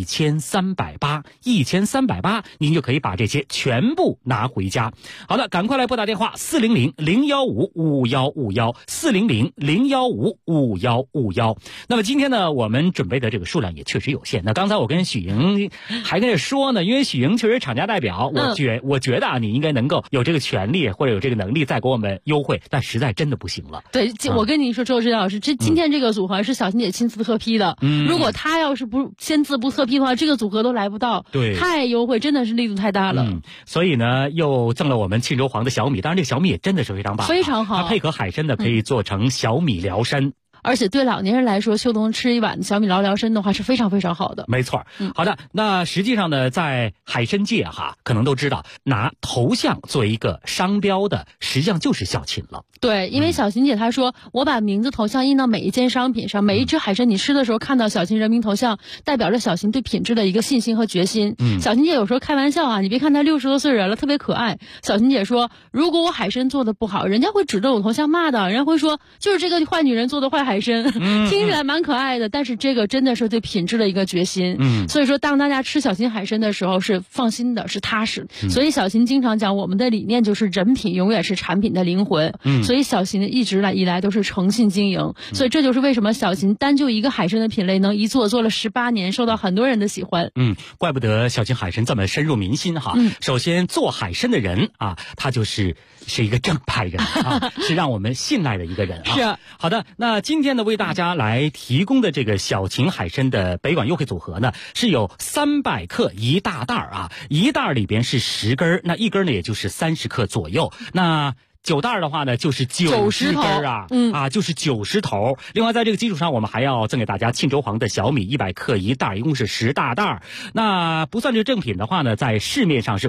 1380，您就可以把这些全部拿回家。好的，赶快来拨打电话400-015-5151，400-015-5151。那么今天呢，我们准备的这个数量也确实有限。那刚才我跟许莹还跟这说呢，因为许莹确实厂家代表，我觉得啊，你应该能够有这个权利或者有这个能力再给我们优惠，但实在真的不行了。 对，我跟你说，周志老师，今天这个组合是小秦姐亲自特批的。如果他要是不签字不特批的话，这个组合都来不到。 对， 太优惠，真的是力度太大了。 所以呢，又赠了我们沁州黄的小米，当然这个小米也真的是非常棒， 非常好。 它配合海参的可以做成小米辽参。 而且对老年人来说，秋冬吃一碗小米辽参的话是非常非常好的。 没错。好的，那实际上呢，在海参界哈，可能都知道拿头像作为一个商标的，实际上就是小秦了。 对，因为小秦姐她说，我把名字头像印到每一件商品上，每一只海参你吃的时候看到小秦人民头像，代表着小秦对品质的一个信心和决心。小秦姐有时候开玩笑啊，你别看她60多岁人了，特别可爱。小秦姐说，如果我海参做的不好，人家会指着我头像骂的，人家会说就是这个坏女人做的坏海参。听起来蛮可爱的，但是这个真的是对品质的一个决心。所以说当大家吃小秦海参的时候是放心的，是踏实。所以小秦经常讲，我们的理念就是人品永远是产品的灵魂。所以小秦一直以来都是诚信经营。所以这就是为什么小秦单就一个海参的品类能一做了18年，受到很多人的喜欢。 怪不得小秦海参这么深入民心哈。首先做海参的人啊，他是一个正派人啊，是让我们信赖的一个人啊。 是。 好的，那今天呢为大家来提供的这个小秦海参的北广优惠组合呢，是有300克1大袋啊，一袋里边是10根，那一根呢也就是30克左右。那9袋的话呢，就是90根啊，就是90头。另外，在这个基础上，我们还要赠给大家沁州黄的小米100克1袋，一共是10大袋。那不算这正品的话呢，在市面上是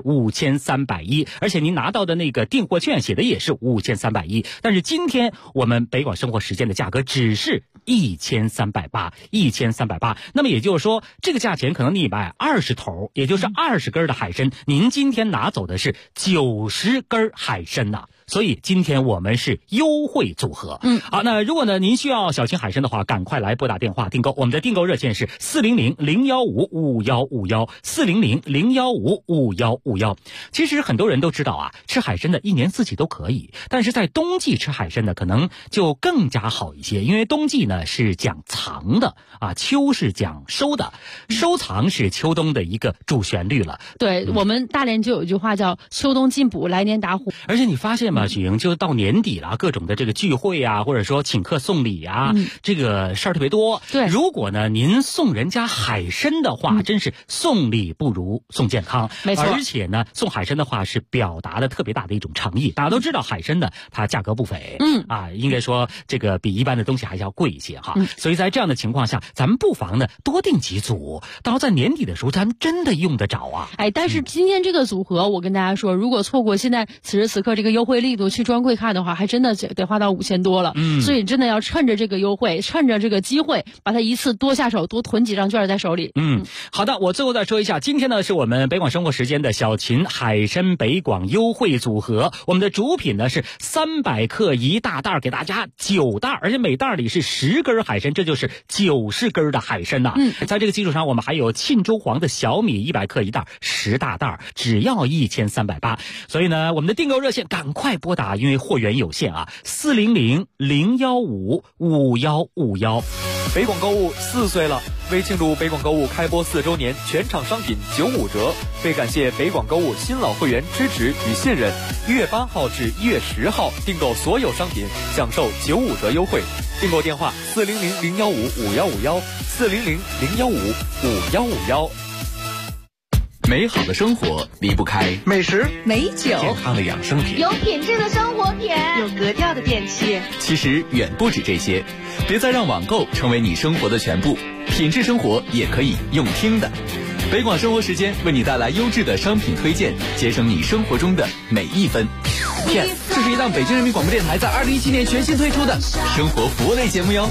5310，而且您拿到的那个订货券写的也是5310。但是今天我们北广生活时间的价格只是 1380，1380。那么也就是说，这个价钱可能你买20头，也就是20根的海参，您今天拿走的是90根海参呐。所以今天我们是优惠组合。好，那如果呢您需要小青海参的话，赶快来拨打电话订购。我们的订购热线是400-015-5151，400-015-5151。其实很多人都知道啊，吃海参的一年四季都可以，但是在冬季吃海参呢，可能就更加好一些，因为冬季呢是讲藏的啊，秋是讲收的，收藏是秋冬的一个主旋律了。 对，我们大连就有一句话叫秋冬进补，来年打虎。 而且你发现许莹，就到年底了，各种的这个聚会啊，或者说请客送礼啊，这个事儿特别多。 对， 如果呢您送人家海参的话，真是送礼不如送健康。 没错， 而且呢送海参的话是表达了特别大的一种诚意。大家都知道海参呢它价格不菲，应该说这个比一般的东西还是要贵一些哈。所以在这样的情况下，咱们不妨呢多订几组，到在年底的时候咱们真的用得着啊。 但是今天这个组合，我跟大家说，如果错过现在此时此刻这个优惠力度去专柜看的话，还真的得花到5000多了。所以真的要趁着这个优惠，趁着这个机会，把它一次多下手，多囤几张券在手里。 好的，我最后再说一下，今天呢是我们北广生活时间的小秦海参北广优惠组合，我们的主品呢是300克一大袋，给大家9袋，而且每袋里是10根海参，这就是90根的海参呐。在这个基础上，我们还有沁州黄的小米100克一袋，10大袋，只要1380。所以呢，我们的订购热线赶快拨打，因为货源有限啊，400-015-5151。 北广购物4岁了，为庆祝北广购物开播4周年，全场商品95折。为感谢北广购物新老会员支持与信任，1月8号至1月10号订购所有商品享受95折优惠。订购电话400-015-5151，400-015-5151。 美好的生活离不开美食、 美酒、 健康的养生品， 有品质的生活品， 有格调的电器。 其实远不止这些，别再让网购成为你生活的全部，品质生活也可以用听的。北广生活时间为你带来优质的商品推荐，节省你生活中的每一分。Yes， 这是一档北京人民广播电台在2017年全新推出的生活服务类节目哟。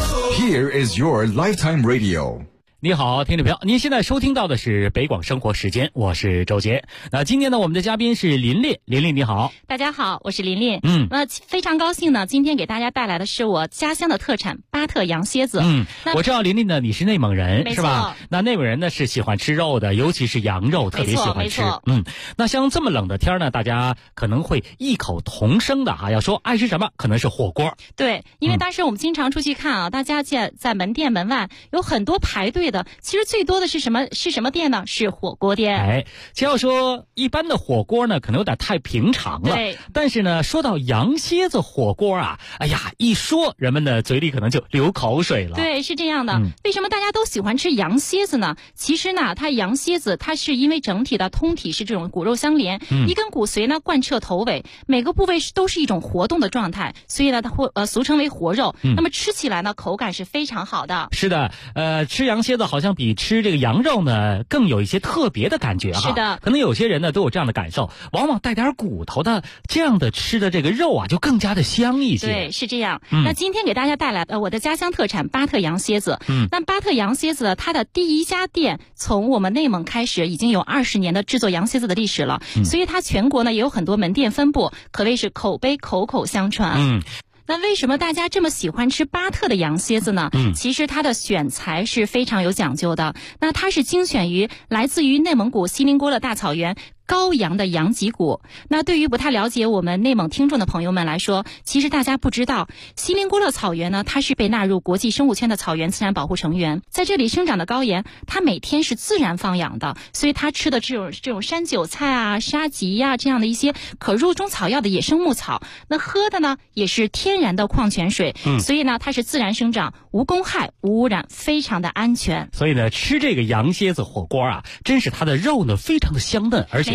Here is your lifetime radio。 你好，听众朋友，您现在收听到的是北广生活时间，我是周杰。那今天呢，我们的嘉宾是琳琳，琳琳你好。 大家好，我是琳琳。那非常高兴呢，今天给大家带来的是我家乡的特产巴特羊蝎子。 我知道琳琳呢，你是内蒙人是吧？那内蒙人呢是喜欢吃肉的，尤其是羊肉，特别喜欢吃。那像这么冷的天呢，大家可能会异口同声的要说爱吃什么，可能是火锅。 对，因为当时我们经常出去看啊，大家在门店门外有很多排队的，其实最多的是什么店呢？是火锅店。 只要说一般的火锅呢，可能有点太平常了。 对。 但是呢，说到羊蝎子火锅啊，哎呀，一说人们的嘴里可能就流口水了。 对，是这样的。为什么大家都喜欢吃羊蝎子呢？其实呢，它羊蝎子它是因为整体的通体是这种骨肉相连，一根骨髓呢贯彻头尾，每个部位都是一种活动的状态，所以呢它会俗称为活肉。那么吃起来呢口感是非常好的。 是的，吃羊蝎子好像比吃这个羊肉呢更有一些特别的感觉哈。 是的， 可能有些人呢都有这样的感受，往往带点骨头的这样的吃的这个肉啊就更加的香一些。 对，是这样。那今天给大家带来我的家乡特产巴特羊蝎子。那巴特羊蝎子它的第一家店从我们内蒙开始已经有20年的制作羊蝎子的历史了，所以它全国呢也有很多门店分布，可谓是口碑口口相传。那为什么大家这么喜欢吃巴特的羊蝎子呢？其实它的选材是非常有讲究的。那它是精选于来自于内蒙古锡林郭勒大草原羔羊的羊脊骨。那对于不太了解我们内蒙听众的朋友们来说，其实大家不知道，锡林郭勒草原呢，它是被纳入国际生物圈的草原自然保护成员。在这里生长的羔羊，它每天是自然放养的，所以它吃的这种山韭菜啊、沙棘呀这样的一些可入中草药的野生牧草，那喝的呢也是天然的矿泉水，所以呢它是自然生长，无公害、无污染，非常的安全。 所以呢，吃这个羊蝎子火锅啊，真是它的肉呢非常的香嫩，而且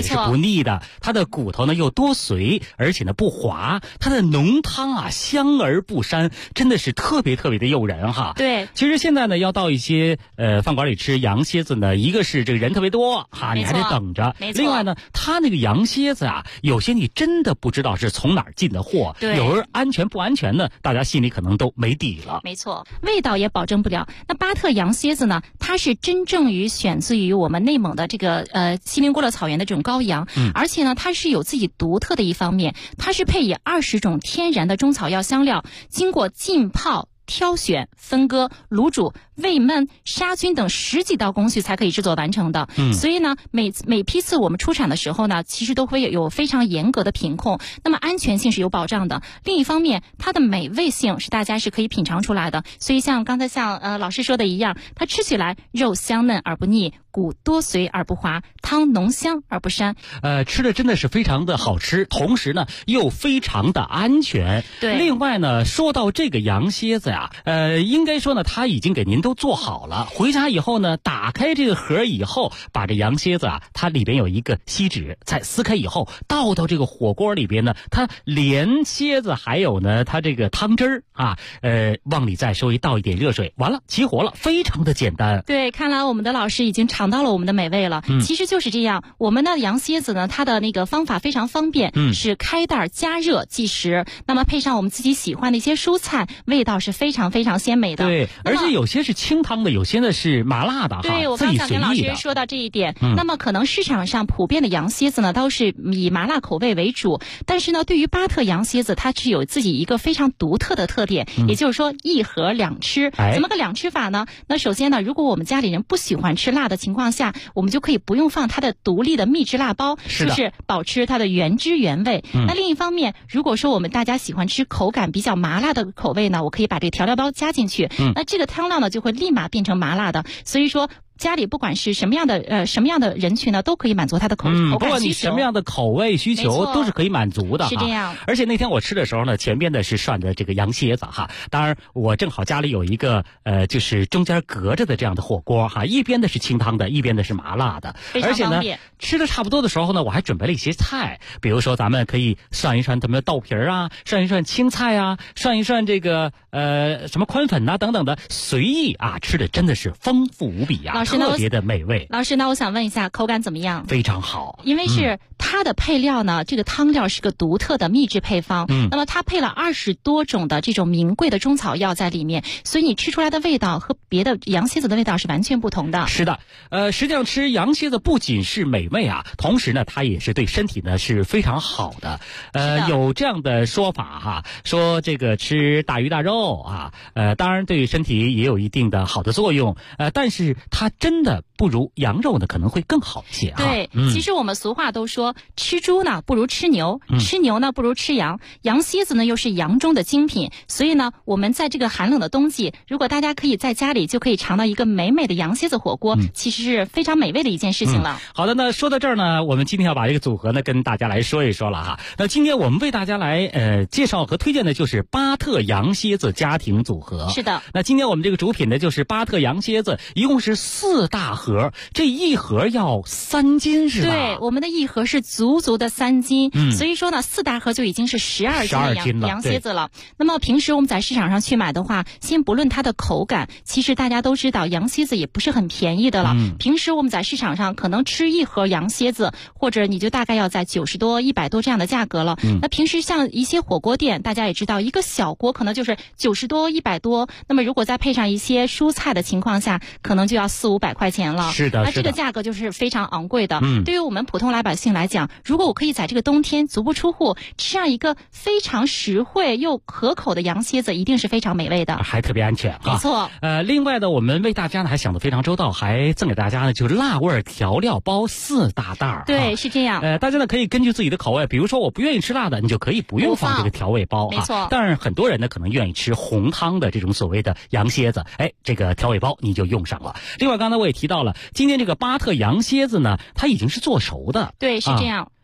是不腻的，它的骨头呢又多髓，而且呢不滑，它的浓汤啊香而不膻，真的是特别特别的诱人哈。 对， 其实现在呢要到一些饭馆里吃羊蝎子呢，一个是这个人特别多哈，你还得等着，另外呢它那个羊蝎子啊，有些你真的不知道是从哪儿进的货，有人安全不安全呢，大家心里可能都没底了。 没错，味道也保证不了。那巴特羊蝎子呢，它是真正选自于我们内蒙的这个锡林郭勒草原的这种羔羊，而且呢它是有自己独特的一方面，它是配以20种天然的中草药香料，经过浸泡、挑选、分割、卤煮、煨焖、杀菌等10几道工序才可以制作完成的。所以呢，每批次我们出产的时候呢，其实都会有非常严格的品控，那么安全性是有保障的。另一方面，它的美味性是大家是可以品尝出来的。所以像刚才老师说的一样，它吃起来肉香嫩而不腻，骨多髓而不滑，汤浓香而不膻。 吃的真的是非常的好吃，同时呢又非常的安全。 对， 另外呢，说到这个羊蝎子呀，应该说呢，它已经给您都做好了。回家以后呢，打开这个盒以后，把这羊蝎子啊，它里边有一个锡纸，再撕开以后，倒到这个火锅里边呢，它连蝎子还有呢，它这个汤汁儿啊，往里再稍微倒一点热水，完了起火了，非常的简单。 对，看来我们的老师已经尝到了我们的美味了。其实就是这样，我们的羊蝎子呢，它的那个方法非常方便，是开袋加热即食，那么配上我们自己喜欢的一些蔬菜，味道是非常非常鲜美的。 对，而且有些是清汤的，有些呢是麻辣的哈。 对，我刚想跟老师说到这一点。那么可能市场上普遍的羊蝎子呢，都是以麻辣口味为主，但是呢，对于巴特羊蝎子，它是有自己一个非常独特的特点，也就是说一盒两吃。怎么个两吃法呢？那首先呢，如果我们家里人不喜欢吃辣的情况下，我们就可以不用放它的独立的秘制辣包，就是保持它的原汁原味。那另一方面，如果说我们大家喜欢吃口感比较麻辣的口味呢，我可以把这个调料包加进去，那这个汤料呢就会立马变成麻辣的。所以说家里不管是什么样的人群呢，都可以满足他的口感需求。 不管你什么样的口味需求，都是可以满足的。 是这样。 而且那天我吃的时候呢，前边的是涮的这个羊蝎子哈，当然我正好家里有一个就是中间隔着的这样的火锅哈，一边的是清汤的，一边的是麻辣的。而且呢，吃的差不多的时候呢，我还准备了一些菜，比如说咱们可以涮一涮他们的豆皮啊，涮一涮青菜啊，涮一涮这个什么宽粉啊等等的，随意啊，吃的真的是丰富无比啊。特别的美味。 老师，那我想问一下，口感怎么样？ 非常好， 因为是它的配料呢，这个汤料是个独特的秘制配方，那么它配了20多种的这种名贵的中草药在里面，所以你吃出来的味道和别的羊蝎子的味道是完全不同的。 是的，实际上吃羊蝎子不仅是美味啊，同时呢，它也是对身体呢是非常好的。有这样的说法哈，说这个吃大鱼大肉啊，当然对身体也有一定的好的作用，但是它真的不如羊肉呢，可能会更好一些啊。 对，其实我们俗话都说，吃猪呢不如吃牛，吃牛呢不如吃羊，羊蝎子呢又是羊中的精品，所以呢，我们在这个寒冷的冬季，如果大家可以在家里就可以尝到一个美美的羊蝎子火锅，其实是非常美味的一件事情了。 好的，那说到这儿呢，我们今天要把这个组合呢跟大家来说一说了哈。那今天我们为大家来介绍和推荐的就是巴特羊蝎子家庭组合。 是的， 那今天我们这个主品呢就是巴特羊蝎子，一共是4大盒，这一盒要3斤是吧？ 对，我们的一盒是足的3斤，所以说呢，4大盒就已经是12斤的羊蝎子了。那么平时我们在市场上去买的话，先不论它的口感，其实大家都知道羊蝎子也不是很便宜的了。平时我们在市场上可能吃一盒羊蝎子，或者你就大概要在90多、100多这样的价格了。那平时像一些火锅店，大家也知道，一个小锅可能就是90多、100多，那么如果再配上一些蔬菜的情况下，可能就要400、500块钱了。 是的， 那这个价格就是非常昂贵的。对于我们普通老百姓来讲，如果我可以在这个冬天足不出户吃上一个非常实惠又可口的羊蝎子，一定是非常美味的， 还特别安全。 没错。 另外呢，我们为大家呢还想得非常周到，还赠给大家呢就是辣味调料包4大袋。 对，是这样。 大家呢可以根据自己的口味，比如说我不愿意吃辣的，你就可以不用放这个调味包。 没错。 但是很多人呢可能愿意吃红汤的这种所谓的羊蝎子，这个调味包你就用上了。另外刚才我也提到了，今天这个巴特羊蝎子呢，它已经是做熟的。 对，是这样。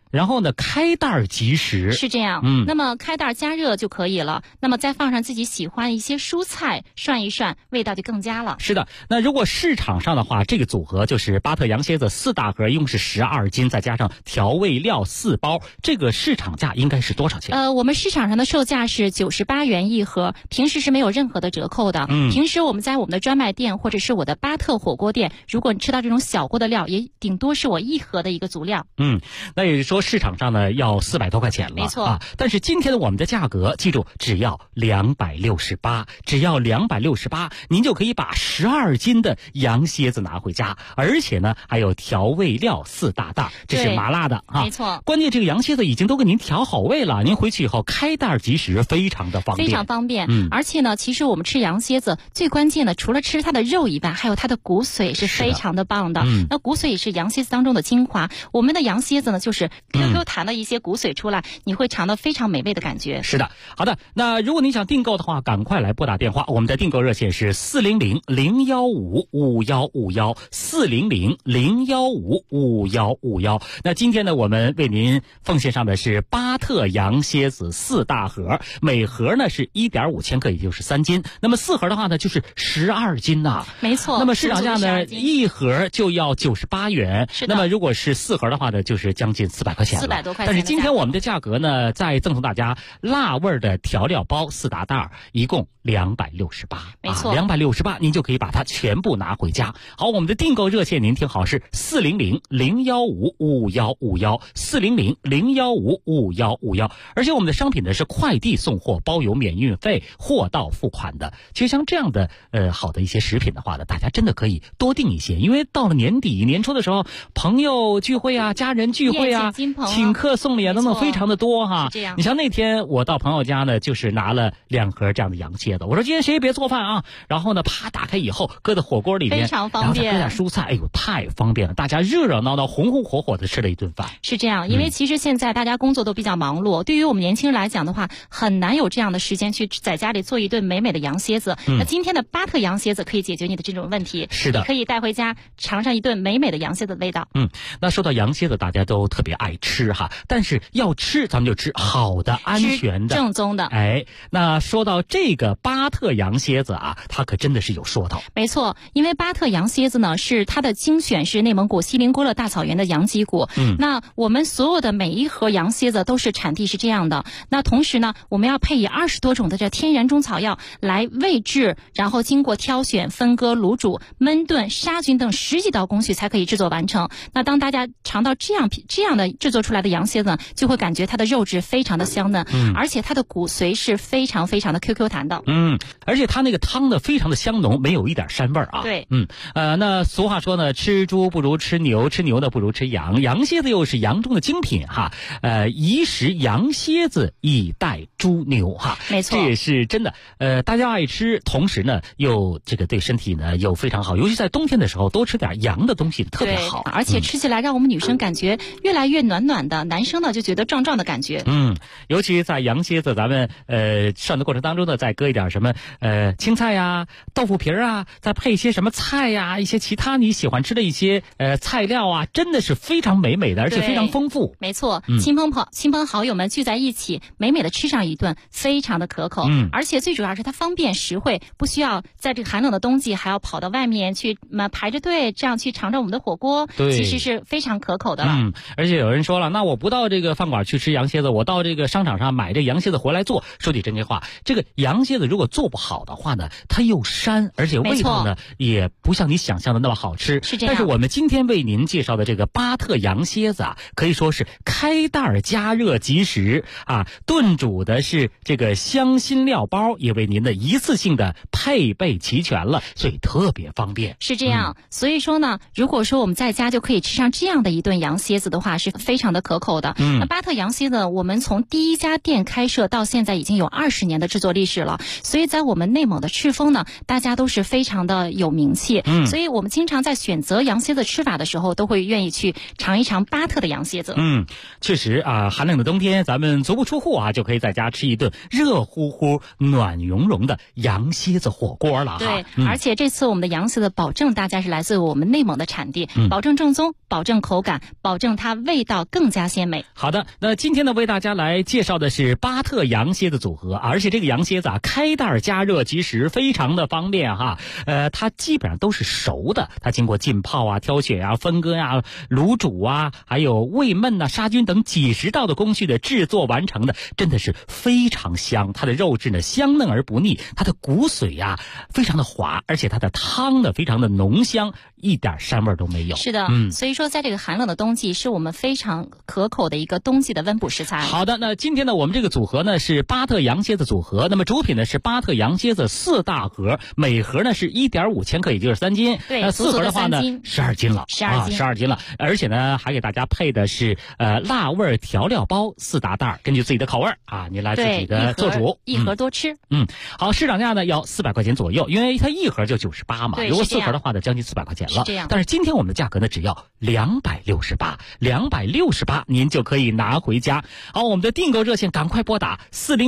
然后呢，开袋即食。 是这样。那么开袋加热就可以了。那么再放上自己喜欢一些蔬菜，涮一涮，味道就更佳了。 是的。那如果市场上的话，这个组合就是巴特羊蝎子4大盒，一共是12斤，再加上调味料4包，这个市场价应该是多少钱？ 我们市场上的售价是98元一盒，平时是没有任何的折扣的。平时我们在我们的专卖店或者是我的巴特火锅店，如果你吃到这种小锅的料，也顶多是我1盒的一个足量。 那也就是说市场上呢要400多块钱了。 没错。 但是今天的我们的价格，记住只要268，只要268，您就可以把12斤的羊蝎子拿回家，而且呢还有调味料4大袋，这是麻辣的啊。 没错。 关键这个羊蝎子已经都给您调好味了，您回去以后开袋即食，非常的方便。 非常方便。而且呢，其实我们吃羊蝎子最关键的，除了吃它的肉以外，还有它的骨髓是非常的棒的。那骨髓也是羊蝎子当中的精华。我们的羊蝎子呢，就是 QQ 弹的一些骨髓出来，你会尝到非常美味的感觉。 是的。好的，那如果你想订购的话，赶快来拨打电话，我们的订购热线是400-015-5151，400-015-5151。那今天呢，我们为您奉献上的是巴特羊蝎子4大盒，每盒呢是1.5千克，也就是3斤。那么4盒的话呢，就是12斤呐。 没错。 那么市场价呢，1盒就要98元。 是的。 那么如果是4盒的话呢，就是将近400块钱了。 400多块钱。 但是今天我们的价格呢，再赠送大家辣味的调料包4大袋，一共268。 没错。 268，您就可以把它全部拿回家。好，我们的订购热线您听好，是400-015-5151，400-015-5151。而且我们的商品呢是快递送货，包邮免运费，货到付款的。其实像这样的好的一些食品的话呢，大家真的可以多订一些，因为到了年底年初的时候，朋友聚会啊，家人聚会啊，请客送礼啊等等非常的多哈。 这样。 你像那天我到朋友家呢，就是拿了2盒这样的羊蝎子，我说今天谁也别做饭啊，然后呢啪打开以后搁在火锅里面， 非常方便， 然后再搁点蔬菜，哎呦太方便了，大家热热闹闹红红火火的吃了一顿饭。 是这样。因为其实现在大家工作都比较忙碌，对于我们年轻人来讲的话，很难有这样的时间去在家里做一顿美美的羊蝎子。那今天的巴特羊蝎子可以解决你的这种问题。 是的。 你可以带回家尝上一顿美美的羊蝎子的味道。 那说到羊蝎子，大家都特别爱吃哈，但是要吃咱们就吃好的、安全的、 正宗的。 那说到这个巴特羊蝎子啊，它可真的是有说头。 没错，因为巴特羊蝎子呢，是它的精选是内蒙古锡林郭勒大草原的羊脊骨。那我们所有的每一盒羊蝎子都是产地是这样的。那同时呢，我们要配以20多种的这天然中草药来味制，然后经过挑选、分割、卤煮、焖炖、杀菌等10几道工序才可以制作完成。那当大家尝到这样的制作出来的羊蝎子呢，就会感觉它的肉质非常的香嫩，而且它的骨髓是非常非常的 QQ 弹的。 而且它那个汤呢非常的香浓，没有一点膻味啊。 对。 那俗话说呢，吃猪不如吃牛，吃牛呢不如吃羊，羊蝎子又是羊中的精品哈。宜食羊蝎子以待猪牛哈。 没错。 这也是真的。大家爱吃，同时呢又这个对身体呢又非常好，尤其在冬天的时候多吃点羊的东西特别好。 而且吃起来让我们女生感觉越来越暖暖的，男生呢就觉得壮壮的感觉。 尤其在羊蝎子咱们涮的过程当中呢，再搁一点什么青菜呀、豆腐皮啊，再配一些什么菜呀、一些其他你喜欢吃的一些菜料啊，真的是非常美美的，而且非常丰富。 没错。亲朋好友们聚在一起，美美的吃上一顿，非常的可口。而且最主要是它方便实惠，不需要在这个寒冷的冬季还要跑到外面去排着队，这样去尝尝我们的火锅，其实是非常可口的了。 而且有人说了，那我不到这个饭馆去吃羊蝎子，我到这个商场上买这羊蝎子回来做。说句真心话，这个羊蝎子如果做不好的话呢，它又膻，而且味道呢也不像你想象的那么好吃。 是这样。 但是我们今天为您介绍的这个巴特羊蝎子啊，可以说是开袋加热即食啊，炖煮的是这个香辛料包，也为您的一次性的配备齐全了，所以特别方便。 是这样。所以说呢，如果说我们在家就可以吃上这样的一顿羊蝎子的话，是非常的可口的。那巴特羊蝎子，我们从第一家店开设到现在已经有20年的制作历史了，所以在我们内蒙的赤峰呢，大家都是非常的有名气。所以我们经常在选择羊蝎子吃法的时候，都会愿意去尝一尝巴特的羊蝎子。 确实啊，寒冷的冬天咱们足不出户啊，就可以在家吃一顿热乎乎、暖融融的羊蝎子火锅了哈。 对。而且这次我们的羊蝎子保证大家是来自我们内蒙的产地，保证正宗，保证口感，保证它味道造更加鲜美。 好的，那今天呢为大家来介绍的是巴特羊蝎子组合，而且这个羊蝎子啊开袋加热其实非常的方便哈。它基本上都是熟的，它经过浸泡啊、挑选啊、分割啊、卤煮啊，还有煨焖啊、杀菌等几十道的工序的制作完成的，真的是非常香。它的肉质呢香嫩而不腻，它的骨髓啊非常的滑，而且它的汤呢非常的浓香，一点膻味都没有。 是的，所以说在这个寒冷的冬季，是我们非常可口的一个冬季的温补食材。 好的，那今天呢我们这个组合呢是巴特羊蝎子组合，那么主品呢是巴特羊蝎子4大盒，每盒呢是 1.5千克，也就是3斤。 对， 那4盒的话呢12斤了，12斤了，而且呢还给大家配的是辣味调料包4大袋，根据自己的口味啊，你来自己的做主， 一盒多吃。 好，市场价呢要400块钱左右，因为它一盒就98嘛，如果4盒的话呢将近400块钱了。但是今天我们的价格呢只要268，您就可以拿回家。好，我们的订购热线赶快拨打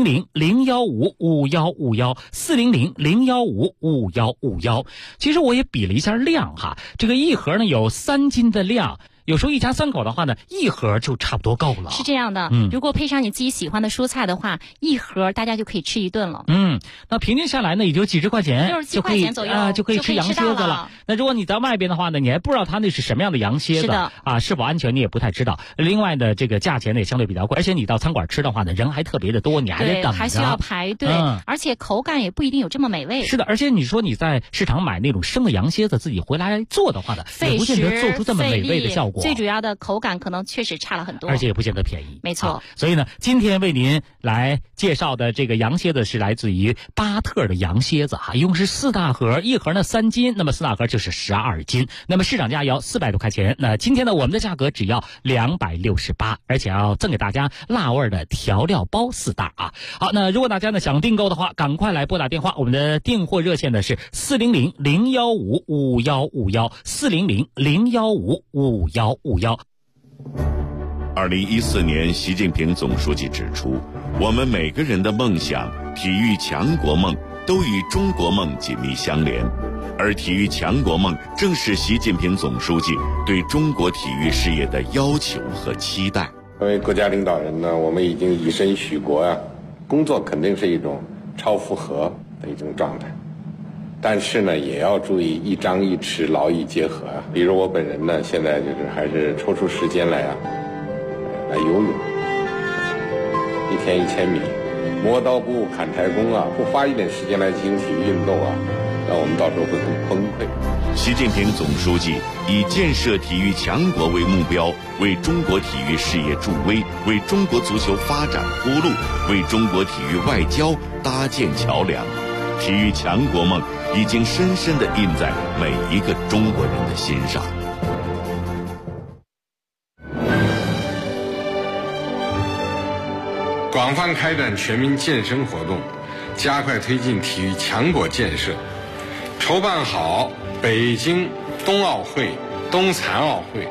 400-015-5151，400-015-5151。其实我也比了一下量哈，这个一盒呢有3斤的量。有时候一家3口的话呢，一盒就差不多够了。 是这样的，如果配上你自己喜欢的蔬菜的话，一盒大家就可以吃一顿了。 那平均下来呢，也就几十块钱就可以就可以吃羊蝎子了。那如果你在外边的话呢，你还不知道它那是什么样的羊蝎子是否安全，你也不太知道。另外呢，这个价钱呢也相对比较贵，而且你到餐馆吃的话呢，人还特别的多，你还得等着， 还需要排队，而且口感也不一定有这么美味。 是的，而且你说你在市场买那种生的羊蝎子自己回来做的话呢，也不见得做出这么美味的效果。 最主要的口感可能确实差了很多， 而且也不见得便宜。 没错， 所以呢，今天为您来介绍的这个羊蝎子是来自于巴特的羊蝎子一共是4大盒，一盒呢3斤，那么4大盒就是12斤，那么市场价要400多块钱。那今天呢，我们的价格只要268，而且要赠给大家辣味的调料包4袋啊。好，那如果大家呢想订购的话，赶快来拨打电话，我们的订货热线呢是400-015-5151，400-015-5151。 2014年，习近平总书记指出，我们每个人的梦想、体育强国梦都与中国梦紧密相连，而体育强国梦正是习近平总书记对中国体育事业的要求和期待。 作为国家领导人呢，我们已经以身许国啊，工作肯定是一种超负荷的一种状态，但是呢，也要注意一张一弛，劳逸结合啊。比如我本人呢，现在就是还是抽出时间来游泳，1天1000米，磨刀不误砍柴工啊，不花一点时间来进行体育运动啊，那我们到时候会很崩溃。 习近平总书记以建设体育强国为目标，为中国体育事业助威，为中国足球发展铺路，为中国体育外交搭建桥梁。体育强国梦已经深深地印在每一个中国人的心上。 广泛开展全民健身活动，加快推进体育强国建设，筹办好北京冬奥会、冬残奥会。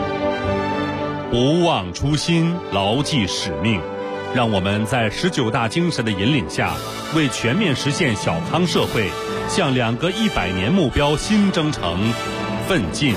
不忘初心，牢记使命，让我们在19大精神的引领下，为全面实现小康社会，向2个100年目标新征程奋进。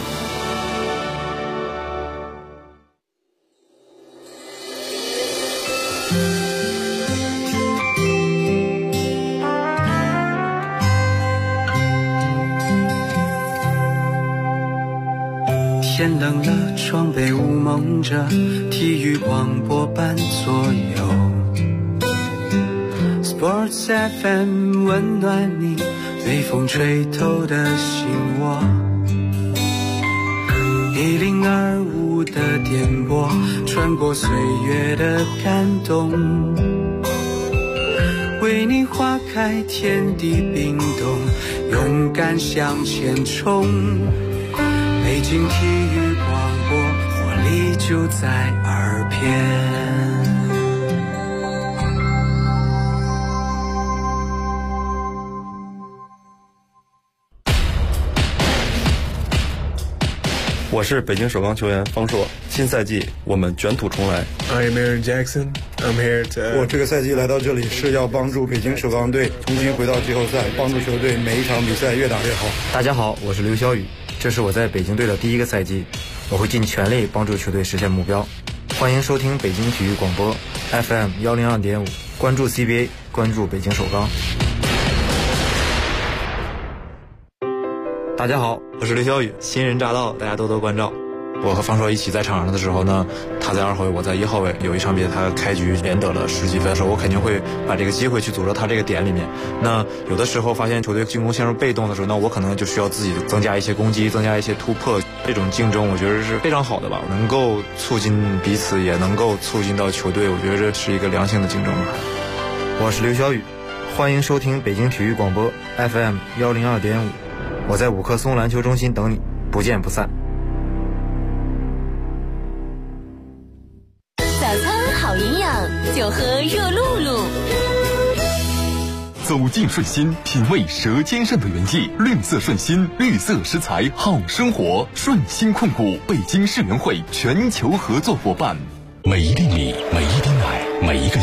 天冷了，窗被雾蒙着，体育广播伴左右。Sports FM 温暖你被风吹透的心窝。1025的电波穿过岁月的感动，为你划开天地冰冻，勇敢向前冲。北京体育广播，活力就在耳边。 我是北京首钢球员方硕，新赛季我们卷土重来。 I'm Aaron Jackson. I'm here to. 我这个赛季来到这里是要帮助北京首钢队重新回到季后赛，帮助球队每一场比赛越打越好。 大家好，我是刘晓宇，这是我在北京队的第1个赛季，我会尽全力帮助球队实现目标。 欢迎收听北京体育广播 FM 102.5，关注 CBA， 关注北京首钢。 大家好，我是刘晓宇，新人乍到，大家多多关照。我和方硕一起在场上的时候呢，他在2号位，我在1号位。有一场比赛他开局连得了10几分的时候，我肯定会把这个机会去组织他这个点里面。那有的时候发现球队进攻陷入被动的时候，那我可能就需要自己增加一些攻击，增加一些突破。这种竞争我觉得是非常好的吧，能够促进彼此，也能够促进到球队，我觉得这是一个良性的竞争吧。 我是刘晓宇，欢迎收听北京体育广播 FM 102.5，我在5棵松篮球中心等你，不见不散。 早餐好营养，就喝热露露。 走进顺心，品味舌尖上的原液，绿色顺心，绿色食材好生活。顺心控股，北京市联会全球合作伙伴。每一粒米，每一滴奶，每一个